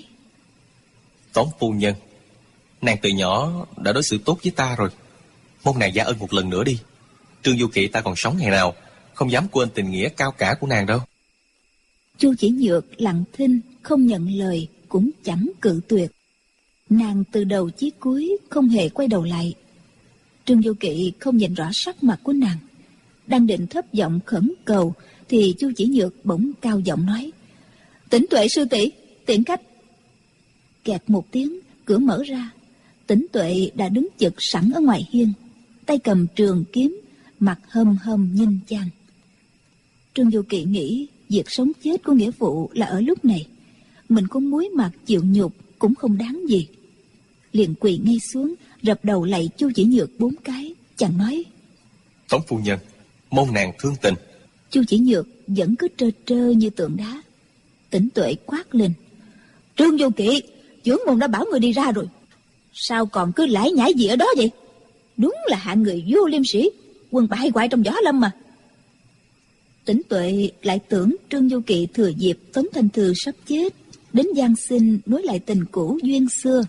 Tống phu nhân, nàng từ nhỏ đã đối xử tốt với ta rồi, mong nàng gia ân một lần nữa đi. Trương Du Kỵ ta còn sống ngày nào, không dám quên tình nghĩa cao cả của nàng đâu. Chu Chỉ Nhược lặng thinh, không nhận lời, cũng chẳng cự tuyệt. Nàng từ đầu chí cuối không hề quay đầu lại. Trương Du Kỵ không nhìn rõ sắc mặt của nàng, đang định thấp giọng khẩn cầu thì Chu Chỉ Nhược bỗng cao giọng nói. Tĩnh Tuệ sư tỷ, tiễn khách. Kẹt một tiếng, cửa mở ra. Tĩnh Tuệ đã đứng chực sẵn ở ngoài hiên, tay cầm trường kiếm, mặt hâm hâm nhìn chang. Trương Du Kỵ nghĩ việc sống chết của nghĩa phụ là ở lúc này, mình có muối mặt chịu nhục cũng không đáng gì. Liền quỳ ngay xuống, rập đầu lạy Chu Chỉ Nhược 4 cái, chàng nói. Tống phu nhân, mong nàng thương tình. Chu Chỉ Nhược vẫn cứ trơ trơ như tượng đá. Tĩnh Tuệ quát lên. Trương Du Kỵ, trưởng môn đã bảo người đi ra rồi, sao còn cứ lải nhải gì ở đó vậy? Đúng là hạng người vô liêm sĩ, quân bại hoại trong võ lâm mà. Tĩnh Tuệ lại tưởng Trương Du Kỵ thừa dịp Tống Thanh Thư sắp chết, đến gian xin nối lại tình cũ duyên xưa.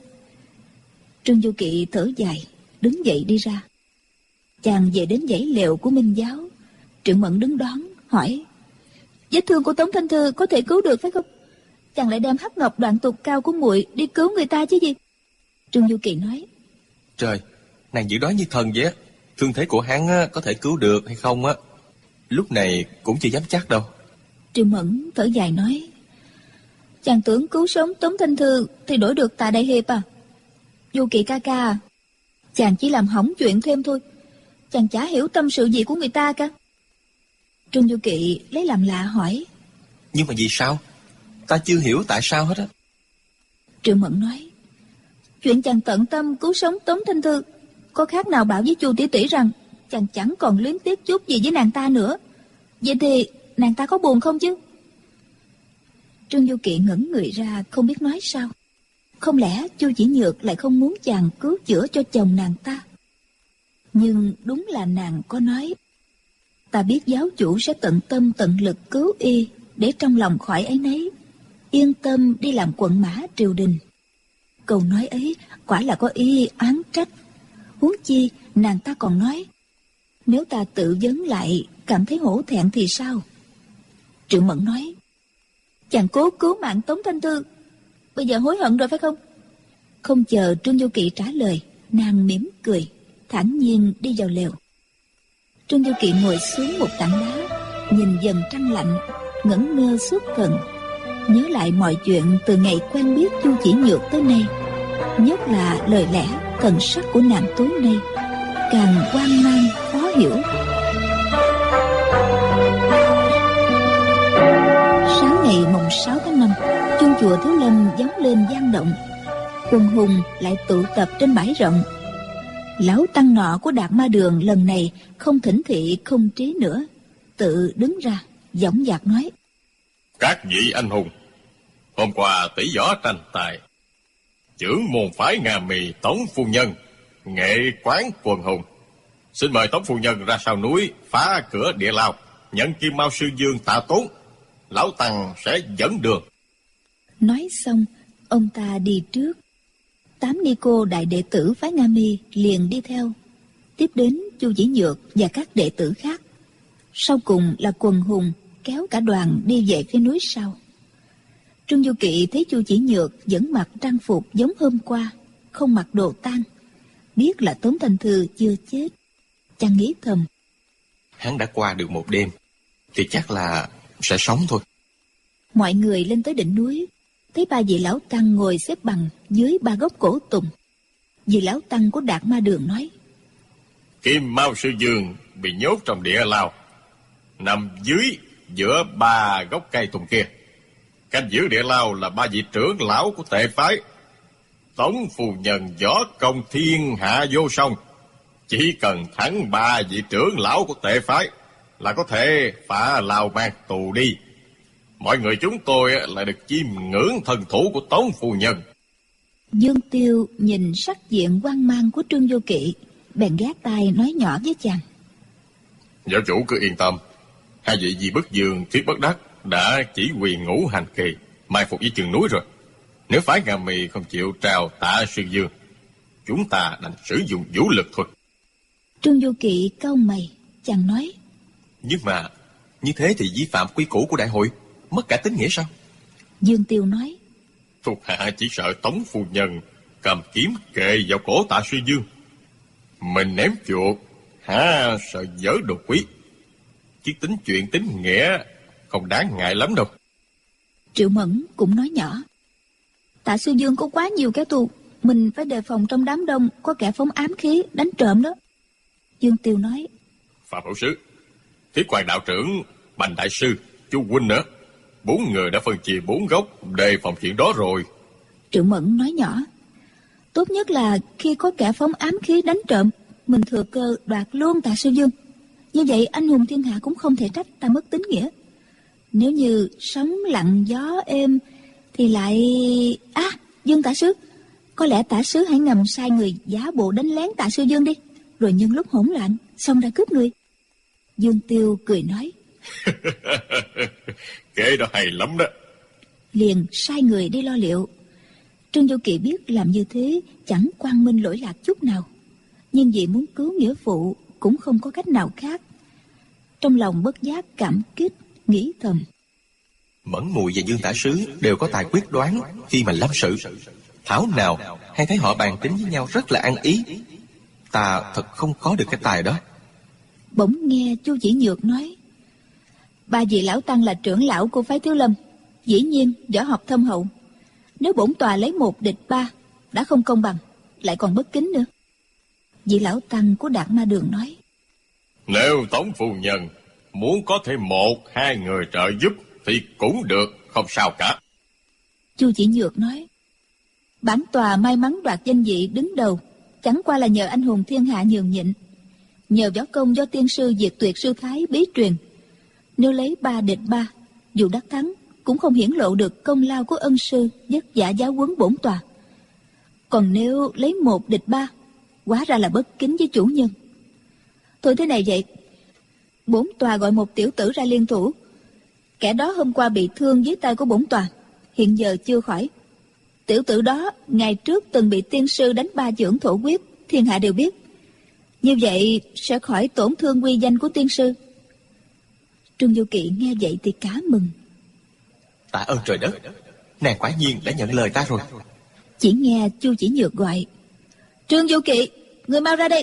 Trương Du Kỵ thở dài, đứng dậy đi ra. Chàng về đến dãy lều của Minh Giáo. Triệu Mẫn đứng đón, hỏi. Vết thương của Tống Thanh Thư có thể cứu được phải không? Chàng lại đem hắc ngọc đoạn tục cao của muội đi cứu người ta chứ gì? Trương Du Kỵ nói. Trời, nàng dự đoán như thần vậy á. Thương thế của hắn có thể cứu được hay không á, lúc này cũng chưa dám chắc đâu. Triệu Mẫn thở dài nói. Chàng tưởng cứu sống Tống Thanh Thư thì đổi được Tạ Đại Hiệp à? Du Kỵ ca ca, chàng chỉ làm hỏng chuyện thêm thôi. Chàng chả hiểu tâm sự gì của người ta cả. Trương Du Kỵ lấy làm lạ hỏi. Nhưng mà vì sao? Ta chưa hiểu tại sao hết á. Triệu Mẫn nói. Chuyện chàng tận tâm cứu sống Tống Thanh Thư có khác nào bảo với Chu tỷ tỷ rằng chàng chẳng còn luyến tiếc chút gì với nàng ta nữa. Vậy thì nàng ta có buồn không chứ? Trương Du Kỵ ngẩn người ra, không biết nói sao. Không lẽ Chu Chỉ Nhược lại không muốn chàng cứu chữa cho chồng nàng ta? Nhưng đúng là nàng có nói. Ta biết giáo chủ sẽ tận tâm tận lực cứu y, để trong lòng khỏi áy náy, yên tâm đi làm quận mã triều đình. Câu nói ấy quả là có ý oán trách. Huống chi nàng ta còn nói, nếu ta tự vấn lại cảm thấy hổ thẹn thì sao? Triệu Mẫn nói. Chàng cố cứu mạng Tống Thanh Thư, bây giờ hối hận rồi phải không? Không chờ Trương Du Kỵ trả lời, nàng mỉm cười, thản nhiên đi vào lều. Trương Du Kỵ ngồi xuống một tảng đá, nhìn dần trăng lạnh, ngẩn ngơ suốt thần, nhớ lại mọi chuyện từ ngày quen biết Chu Chỉ Nhược tới nay, nhất là lời lẽ thần sắc của nàng tối nay, càng hoang mang khó hiểu. Sáng ngày mùng 6 tháng 5, chuông chùa Thiếu Lâm vang lên vang động. Quần hùng lại tụ tập trên bãi rộng. Lão tăng nọ của Đạt Ma Đường lần này không thỉnh thị không trí nữa, tự đứng ra dõng dạc nói. Các vị anh hùng, hôm qua tỷ võ tranh tài, trưởng môn phái Nga Mì Tống phu nhân nghệ quán quần hùng, xin mời Tống phu nhân ra sau núi phá cửa địa lao, nhận Kim Mao sư dương Tạ Tốn. Lão tăng sẽ dẫn đường. Nói xong, ông ta đi trước. 8 ni cô đại đệ tử phái Nga Mi liền đi theo, tiếp đến Chu Chỉ Nhược và các đệ tử khác. Sau cùng là quần hùng kéo cả đoàn đi về phía núi sau. Trương Du Kỵ thấy Chu Chỉ Nhược vẫn mặc trang phục giống hôm qua, không mặc đồ tang, biết là Tống Thanh Thư chưa chết. Chàng nghĩ thầm, hắn đã qua được một đêm thì chắc là sẽ sống thôi. Mọi người lên tới đỉnh núi, thấy 3 vị lão tăng ngồi xếp bằng dưới 3 gốc cổ tùng. Vị lão tăng của Đạt Ma Đường nói, Kim Mao sư dương bị nhốt trong địa lao, nằm dưới giữa 3 gốc cây tùng kia. Canh giữ địa lao là 3 vị trưởng lão của Tề phái. Tống phu nhân võ công thiên hạ vô song, chỉ cần thắng 3 vị trưởng lão của Tề phái là có thể phá lao mang tù đi. Mọi người chúng tôi lại được chiêm ngưỡng thần thủ của Tống phu nhân. Dương Tiêu nhìn sắc diện hoang mang của Trương Vô Kỵ, bèn ghé tai nói nhỏ với chàng. Giáo chủ cứ yên tâm, 2 vị Di Bất Dương, Thiết Bất Đắc đã chỉ huy ngũ hành kỳ mai phục với chân núi rồi. Nếu phái Nga Mi không chịu trao Tạ Xuyên Dương, chúng ta đành sử dụng vũ lực thôi. Trương Vô Kỵ cau mày, chàng nói. Nhưng mà như thế thì vi phạm quy củ của đại hội, mất cả tín nghĩa sao? Dương Tiêu nói. Thuộc hạ chỉ sợ Tống phu nhân cầm kiếm kề vào cổ Tạ Xuyên Dương. Mình ném chuột, hả sợ dở đồ quý. Chứ tính chuyện tín nghĩa không đáng ngại lắm đâu. Triệu Mẫn cũng nói nhỏ. Tạ Xuyên Dương có quá nhiều kẻ thù, mình phải đề phòng trong đám đông có kẻ phóng ám khí đánh trộm đó. Dương Tiêu nói. Phạm hữu sứ, Thiết Quan đạo trưởng, Bành đại sư, chú huynh nữa, 4 người đã phân chia 4 góc đề phòng chuyện đó rồi. Triệu Mẫn nói nhỏ. Tốt nhất là khi có kẻ phóng ám khí đánh trộm, mình thừa cơ đoạt luôn Tạ Xuyên Dương. Như vậy anh hùng thiên hạ cũng không thể trách ta mất tín nghĩa. Nếu như sóng lặng gió êm thì lại... Dương tả sứ, có lẽ tả sứ hãy ngầm sai người giả bộ đánh lén Tạ Xuyên Dương đi, rồi nhân lúc hỗn loạn xông ra cướp người. Dương Tiêu cười nói. Kế đó hay lắm đó. Liền sai người đi lo liệu. Trương Vô Kỵ biết làm như thế chẳng quang minh lỗi lạc chút nào, nhưng vì muốn cứu nghĩa phụ cũng không có cách nào khác. Trong lòng bất giác cảm kích, nghĩ thầm. Mẫn Mùi và Dương tả sứ đều có tài quyết đoán khi mà lâm sự. Thảo nào hay thấy họ bàn tính với nhau rất là ăn ý. Ta thật không có được cái tài đó. Bỗng nghe Chu Chỉ Nhược nói. 3 vị lão tăng là trưởng lão của phái Thiếu Lâm, dĩ nhiên võ học thâm hậu. Nếu bổn tòa lấy 1 địch 3 đã không công bằng, lại còn bất kính nữa. Vị lão tăng của Đạt Ma Đường nói. Nếu Tống phu nhân muốn có thêm 1-2 người trợ giúp thì cũng được, không sao cả. Chu Chỉ Nhược nói. Bản tòa may mắn đoạt danh vị đứng đầu, chẳng qua là nhờ anh hùng thiên hạ nhường nhịn, nhờ võ công do tiên sư Diệt Tuyệt sư thái bí truyền. Nếu lấy 3 địch 3, dù đắc thắng cũng không hiển lộ được công lao của ân sư vất vả giáo huấn bổn tòa. Còn nếu lấy 1 địch 3, hóa ra là bất kính với chủ nhân. Thôi thế này vậy, bổn tòa gọi một tiểu tử ra liên thủ. Kẻ đó hôm qua bị thương dưới tay của bổn tòa, hiện giờ chưa khỏi. Tiểu tử đó ngày trước từng bị tiên sư đánh 3 chưởng thổ huyết, thiên hạ đều biết. Như vậy sẽ khỏi tổn thương uy danh của tiên sư. Trương Vô Kỵ nghe vậy thì cá mừng. Tạ ơn trời đất, nàng quả nhiên đã nhận lời ta rồi. Chỉ nghe Chu Chỉ Nhược gọi. Trương Vô Kỵ, người mau ra đây.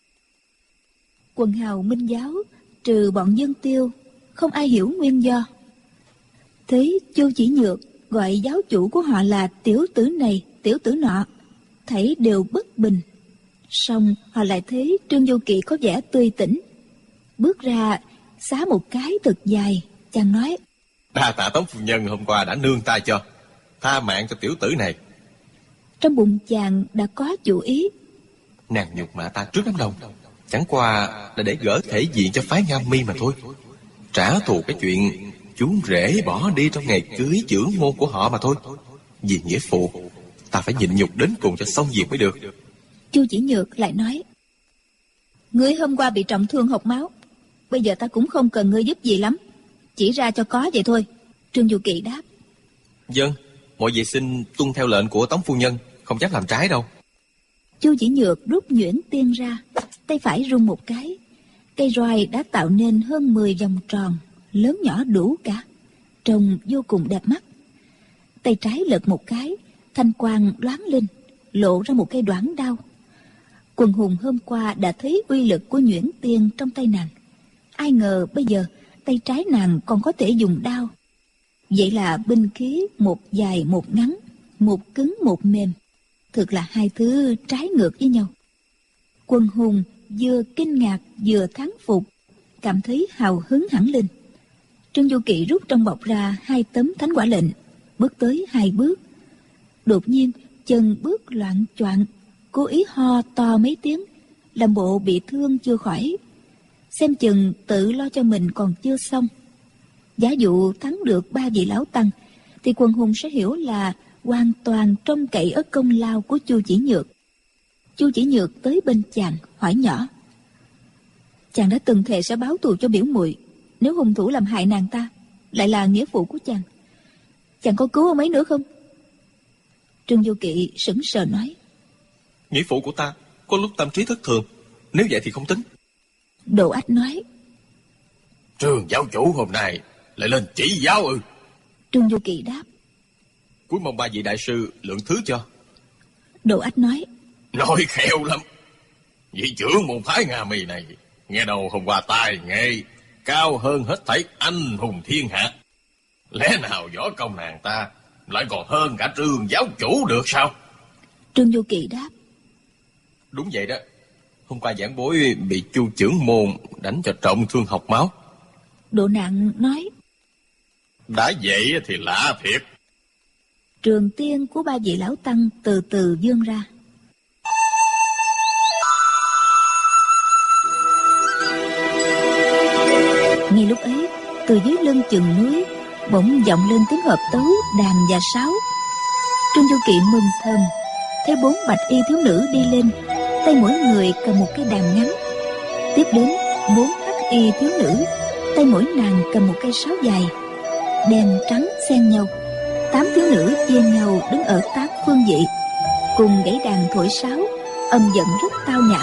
Quần hào Minh giáo trừ bọn Dương Tiêu, không ai hiểu nguyên do. Thấy Chu Chỉ Nhược gọi giáo chủ của họ là tiểu tử này, tiểu tử nọ, thấy đều bất bình. Song họ lại thấy Trương Vô Kỵ có vẻ tươi tỉnh. Bước ra xá một cái thật dài, chàng nói. Đa tạ Tống phu nhân hôm qua đã nương tay cho, tha mạng cho tiểu tử này. Trong bụng chàng đã có chủ ý. Nàng nhục mạ ta trước đám đông, chẳng qua là để gỡ thể diện cho phái Nga Mi mà thôi. Trả thù cái chuyện chú rể bỏ đi trong ngày cưới trưởng môn của họ mà thôi. Vì nghĩa phụ, ta phải nhịn nhục đến cùng cho xong việc mới được. Chu Chỉ Nhược lại nói. Ngươi hôm qua bị trọng thương hộc máu, bây giờ ta cũng không cần ngươi giúp gì lắm, chỉ ra cho có vậy thôi. Trương Vô Kỵ đáp. Vâng, mọi việc xin tuân theo lệnh của Tống phu nhân, không dám làm trái đâu. Chu Chỉ Nhược rút nhuyễn tiên ra, tay phải rung một cái, cây roi đã tạo nên hơn 10 vòng tròn, lớn nhỏ đủ cả, trông vô cùng đẹp mắt. Tay trái lật một cái, thanh quang loáng lên, lộ ra một cây đoản đao. Quần hùng hôm qua đã thấy uy lực của nhuyễn tiên trong tay nàng, ai ngờ bây giờ tay trái nàng còn có thể dùng đao. Vậy là binh khí một dài một ngắn, một cứng một mềm, thực là hai thứ trái ngược với nhau. Quần hùng vừa kinh ngạc vừa thán phục, cảm thấy hào hứng hẳn lên. Trương Vô Kỵ rút trong bọc ra 2 tấm thánh quả lệnh, bước tới 2 bước. Đột nhiên chân bước loạng choạng, cố ý ho to mấy tiếng, làm bộ bị thương chưa khỏi. Xem chừng tự lo cho mình còn chưa xong. Giả dụ thắng được 3 vị lão tăng, thì quần hùng sẽ hiểu là hoàn toàn trông cậy ở công lao của Chu Chỉ Nhược. Chu Chỉ Nhược tới bên chàng hỏi nhỏ: chàng đã từng thề sẽ báo thù cho biểu muội, nếu hung thủ làm hại nàng ta lại là nghĩa phụ của chàng, chàng có cứu ông ấy nữa không? Trương Vô Kỵ sững sờ nói: nghĩa phụ của ta có lúc tâm trí thất thường, nếu vậy thì không tính. Đồ Ách nói: Trương giáo chủ hôm nay lại lên chỉ giáo ư? Trương Vô Kỵ đáp: Cuối mong 3 vị đại sư lượng thứ cho. Đồ Ách nói: Nói khéo lắm. Vị trưởng môn phái Nga Mi này nghe đầu hôm qua tài nghệ cao hơn hết thảy anh hùng thiên hạ. Lẽ nào võ công nàng ta lại còn hơn cả Trương giáo chủ được sao? Trương Vô Kỵ đáp: Đúng vậy đó. Hôm qua giảng bối bị Chu trưởng môn đánh cho trọng thương học máu. Độ Nạn nói: Đã vậy thì lạ thiệt. Trường tiên của 3 vị lão tăng từ từ vươn ra. Ngay lúc ấy, từ dưới lưng chừng núi bỗng vọng lên tiếng hợp tấu đàn và sáo. Trương Vô Kỵ mừng thầm, thấy 4 bạch y thiếu nữ đi lên, tay mỗi người cầm một cái đàn ngắn. Tiếp đến 4 hắc y thiếu nữ, tay mỗi nàng cầm một cây sáo dài, đen trắng xen nhau. 8 thiếu nữ chia nhau đứng ở 8 phương vị, cùng gãy đàn thổi sáo, âm giận rất tao nhã.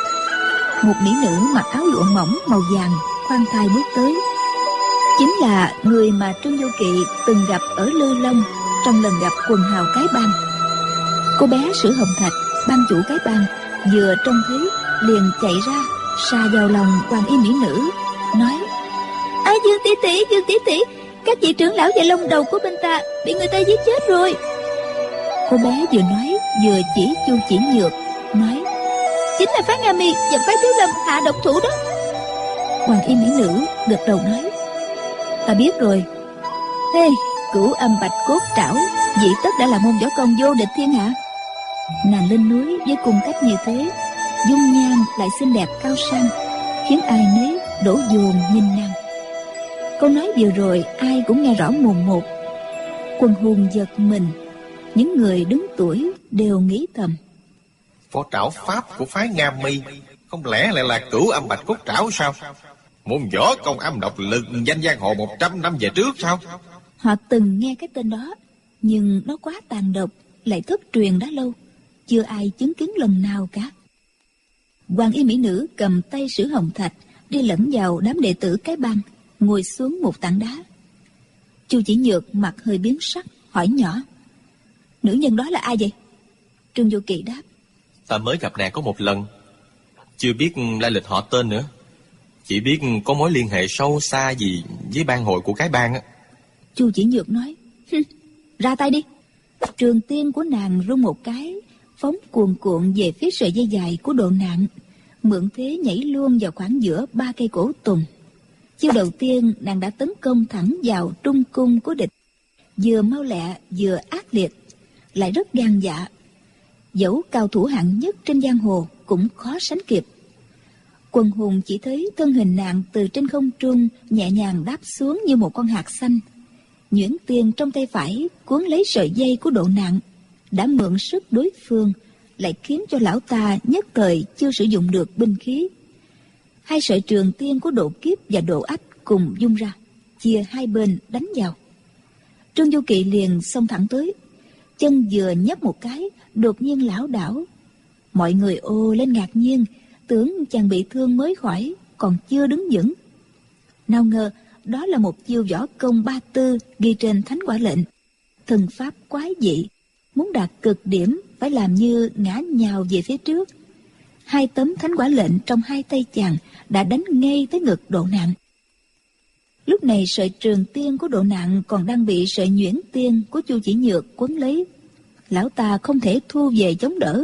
Một mỹ nữ mặc áo lụa mỏng màu vàng khoan thai bước tới, chính là người mà Trương Vô Kỵ từng gặp ở Lư Long trong lần gặp quần hào cái bang. Cô bé Sử Hồng Thạch, ban chủ cái bang, vừa trông thấy liền chạy ra, sa vào lòng Hoàng Y mỹ nữ, nói: Dương tỷ tỷ, Dương tỷ tỷ, các vị trưởng lão và long đầu của bên ta bị người ta giết chết rồi. Cô bé vừa nói vừa chỉ Chu Chỉ Nhược, nói: chính là phái Nga Mi và phái Thiếu Lâm hạ độc thủ đó. Hoàng Y mỹ nữ gật đầu nói: ta biết rồi. Hey, Cửu Âm Bạch Cốt Trảo dĩ tất đã là môn võ công vô địch thiên hạ. Nàng lên núi với cung cách như thế, dung nhan lại xinh đẹp cao sang, khiến ai nấy đổ dồn nhìn nàng. Câu nói vừa rồi ai cũng nghe rõ mồn một. Quần hùng giật mình, những người đứng tuổi đều nghĩ thầm: Võ trảo pháp của phái Nga Mi không lẽ lại là Cửu Âm Bạch Cốt Trảo sao? Môn võ công âm độc lực danh giang hồ 100 năm về trước sao? Họ từng nghe cái tên đó, nhưng nó quá tàn độc, lại thất truyền đã lâu, chưa ai chứng kiến lần nào cả. Hoàng Y mỹ nữ cầm tay Sử Hồng Thạch đi lẫn vào đám đệ tử cái bang, ngồi xuống một tảng đá. Chu Chỉ Nhược mặt hơi biến sắc, hỏi nhỏ: nữ nhân đó là ai vậy? Trương Vô Kỵ đáp: ta mới gặp nàng có một lần, chưa biết lai lịch họ tên nữa, chỉ biết có mối liên hệ sâu xa gì với bang hội của cái bang á. Chu Chỉ Nhược nói: ra tay đi. Trường tiên của nàng rung một cái, phóng cuồn cuộn về phía sợi dây dài của Độ Nạn, mượn thế nhảy luôn vào khoảng giữa 3 cây cổ tùng. Chiêu đầu tiên nàng đã tấn công thẳng vào trung cung của địch, vừa mau lẹ vừa ác liệt, lại rất gan dạ. Dẫu cao thủ hạng nhất trên giang hồ cũng khó sánh kịp. Quần hùng chỉ thấy thân hình nàng từ trên không trung nhẹ nhàng đáp xuống như một con hạt xanh. Nhuyễn tiền trong tay phải cuốn lấy sợi dây của Độ Nạn, đã mượn sức đối phương, lại khiến cho lão ta nhất thời chưa sử dụng được binh khí. 2 sợi trường tiên của Độ Kiếp và Độ Ách cùng dung ra, chia hai bên đánh vào. Trương Vô Kỵ liền xông thẳng tới, chân vừa nhấp một cái, đột nhiên lảo đảo. Mọi người ồ lên ngạc nhiên, tưởng chàng bị thương mới khỏi, còn chưa đứng vững. Nào ngờ đó là một chiêu võ công 3 tư ghi trên Thánh Quả Lệnh, thần pháp quái dị, muốn đạt cực điểm phải làm như ngã nhào về phía trước. 2 tấm Thánh Quả Lệnh trong 2 tay chàng đã đánh ngay tới ngực Độ Nạn. Lúc này sợi trường tiên của Độ Nạn còn đang bị sợi nhuyễn tiên của Chu Chỉ Nhược quấn lấy, lão ta không thể thu về chống đỡ.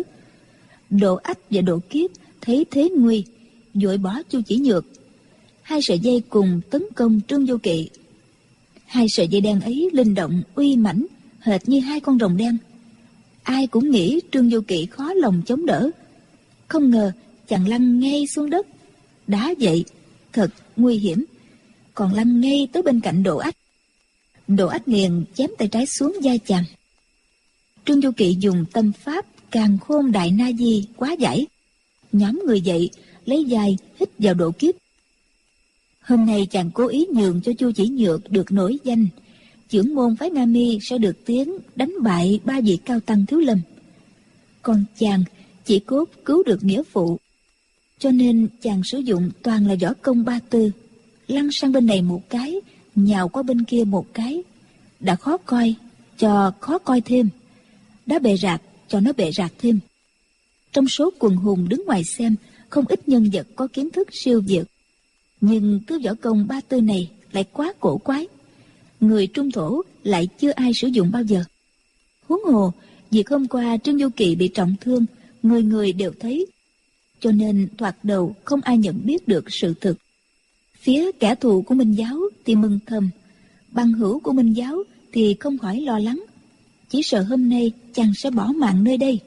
Độ Ách và Độ Kiếp thấy thế nguy, vội bỏ Chu Chỉ Nhược. 2 sợi dây cùng tấn công Trương Vô Kỵ. 2 sợi dây đen ấy linh động uy mãnh, hệt như hai con rồng đen. Ai cũng nghĩ Trương Vô Kỵ khó lòng chống đỡ. Không ngờ chàng lăn ngay xuống đất. Đá dậy, thật nguy hiểm. Còn lăn ngay tới bên cạnh Độ Ách. Độ Ách liền chém tay trái xuống vai chàng. Trương Vô Kỵ dùng tâm pháp Càn Khôn Đại Na Di quá giải, nhóm người dậy, lấy vai hít vào độ kiếp. Hôm nay chàng cố ý nhường cho Chu Chỉ Nhược được nổi danh, chưởng môn phái Nga Mi sẽ được tiếng đánh bại 3 vị cao tăng Thiếu Lâm. Còn chàng chỉ cốt cứu được nghĩa phụ, cho nên chàng sử dụng toàn là võ công ba tư, lăn sang bên này một cái, nhào qua bên kia một cái, đã khó coi cho khó coi thêm, đã bệ rạc cho nó bệ rạc thêm. Trong số quần hùng đứng ngoài xem, không ít nhân vật có kiến thức siêu việt, nhưng thứ võ công ba tư này lại quá cổ quái, người trung thổ lại chưa ai sử dụng bao giờ. Huống hồ việc hôm qua Trương Vô Kỵ bị trọng thương, người người đều thấy, cho nên thoạt đầu không ai nhận biết được sự thực. Phía kẻ thù của Minh giáo thì mừng thầm, bằng hữu của Minh giáo thì không khỏi lo lắng, chỉ sợ hôm nay chàng sẽ bỏ mạng nơi đây.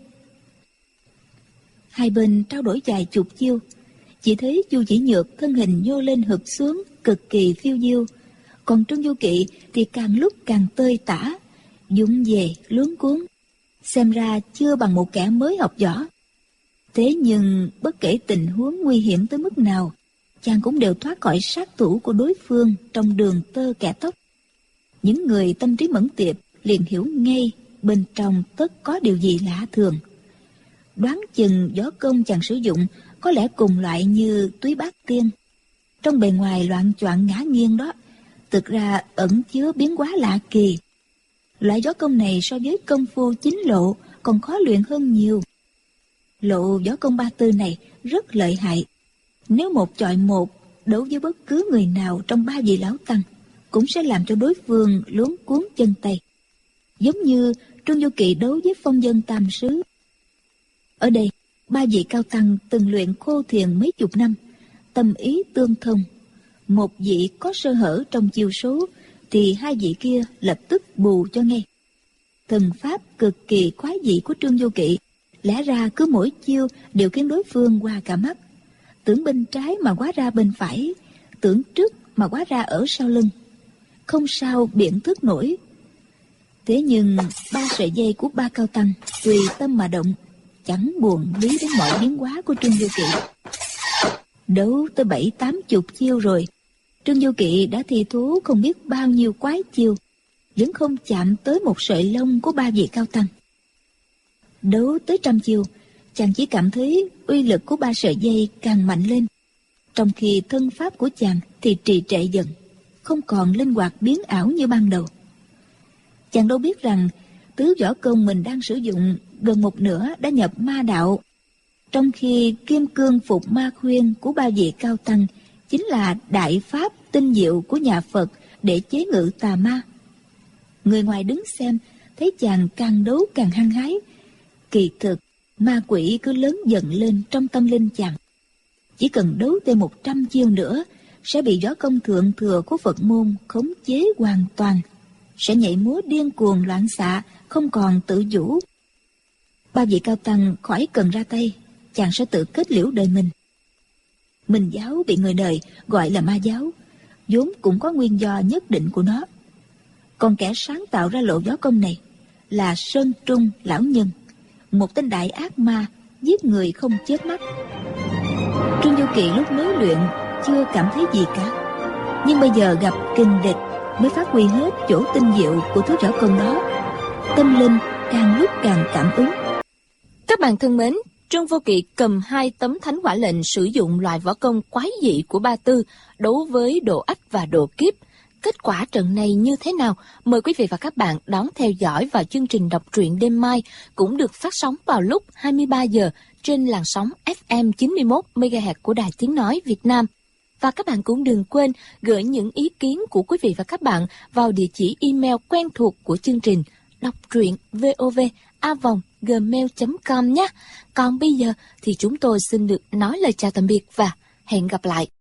Hai bên trao đổi vài chục chiêu, chỉ thấy Chu Chỉ Nhược thân hình nhô lên hụp xuống, cực kỳ phiêu diêu, còn Trương Vô Kỵ thì càng lúc càng tơi tả, dũng về luống cuống, xem ra chưa bằng một kẻ mới học võ. Thế nhưng bất kể tình huống nguy hiểm tới mức nào, chàng cũng đều thoát khỏi sát thủ của đối phương trong đường tơ kẻ tóc. Những người tâm trí mẫn tiệp liền hiểu ngay bên trong tất có điều gì lạ thường. Đoán chừng võ công chàng sử dụng có lẽ cùng loại như Túy Bát Tiên. Trong bề ngoài loạn choạng ngã nghiêng đó, thực ra ẩn chứa biến hóa lạ kỳ. Loại võ công này so với công phu chính lộ còn khó luyện hơn nhiều. Lộ võ công ba tư này rất lợi hại. Nếu một chọi một đấu với bất cứ người nào trong 3 vị lão tăng, cũng sẽ làm cho đối phương luống cuống chân tay. Giống như Trương Vô Kỵ đấu với phong dân Tam Sứ. Ở đây, 3 vị cao tăng từng luyện khô thiền mấy chục năm, tâm ý tương thông. Một vị có sơ hở trong chiêu số, thì 2 vị kia lập tức bù cho ngay. Thần pháp cực kỳ quái dị của Trương Vô Kỵ, lẽ ra cứ mỗi chiêu đều khiến đối phương qua cả mắt. Tưởng bên trái mà hóa ra bên phải, tưởng trước mà hóa ra ở sau lưng, không sao biện thức nổi. Thế nhưng 3 sợi dây của 3 cao tăng tùy tâm mà động, chẳng buồn lý đến mọi biến hóa của Trương Vô Kỵ. Đấu tới 7-80 chiêu rồi, Trương Vô Kỵ đã thi thú không biết bao nhiêu quái chiêu, vẫn không chạm tới một sợi lông của 3 vị cao tăng. Đấu tới 100 chiêu, chàng chỉ cảm thấy uy lực của 3 sợi dây càng mạnh lên, trong khi thân pháp của chàng thì trì trệ dần, không còn linh hoạt biến ảo như ban đầu. Chàng đâu biết rằng tứ võ công mình đang sử dụng gần một nửa đã nhập ma đạo, trong khi kim cương phục ma khuyên của 3 vị cao tăng chính là đại pháp tinh diệu của nhà Phật để chế ngự tà ma. Người ngoài đứng xem thấy chàng càng đấu càng hăng hái, kỳ thực ma quỷ cứ lớn dần lên trong tâm linh chàng. Chỉ cần đấu thêm 100 chiêu nữa sẽ bị võ công thượng thừa của Phật môn khống chế hoàn toàn, sẽ nhảy múa điên cuồng loạn xạ, không còn tự chủ. 3 vị cao tăng khỏi cần ra tay, chàng sẽ tự kết liễu đời mình. Minh giáo bị người đời gọi là ma giáo, vốn cũng có nguyên do nhất định của nó. Còn kẻ sáng tạo ra lộ võ công này là Sơn Trung lão nhân, một tên đại ác ma giết người không chớp mắt. Trương Vô Kỵ lúc mới luyện chưa cảm thấy gì cả, nhưng bây giờ gặp kình địch mới phát huy hết chỗ tinh diệu của thứ võ công đó. Tâm linh càng lúc càng cảm ứng. Các bạn thân mến, Trương Vô Kỵ cầm 2 tấm thánh quả lệnh sử dụng loại võ công quái dị của Ba Tư đấu với Độ Ách và Độ Kiếp. Kết quả trận này như thế nào? Mời quý vị và các bạn đón theo dõi vào chương trình đọc truyện đêm mai, cũng được phát sóng vào lúc 23 giờ trên làn sóng FM 91 MHz của Đài Tiếng Nói Việt Nam. Và các bạn cũng đừng quên gửi những ý kiến của quý vị và các bạn vào địa chỉ email quen thuộc của chương trình đọc truyện vov@gmail.com nhé. Còn bây giờ thì chúng tôi xin được nói lời chào tạm biệt và hẹn gặp lại.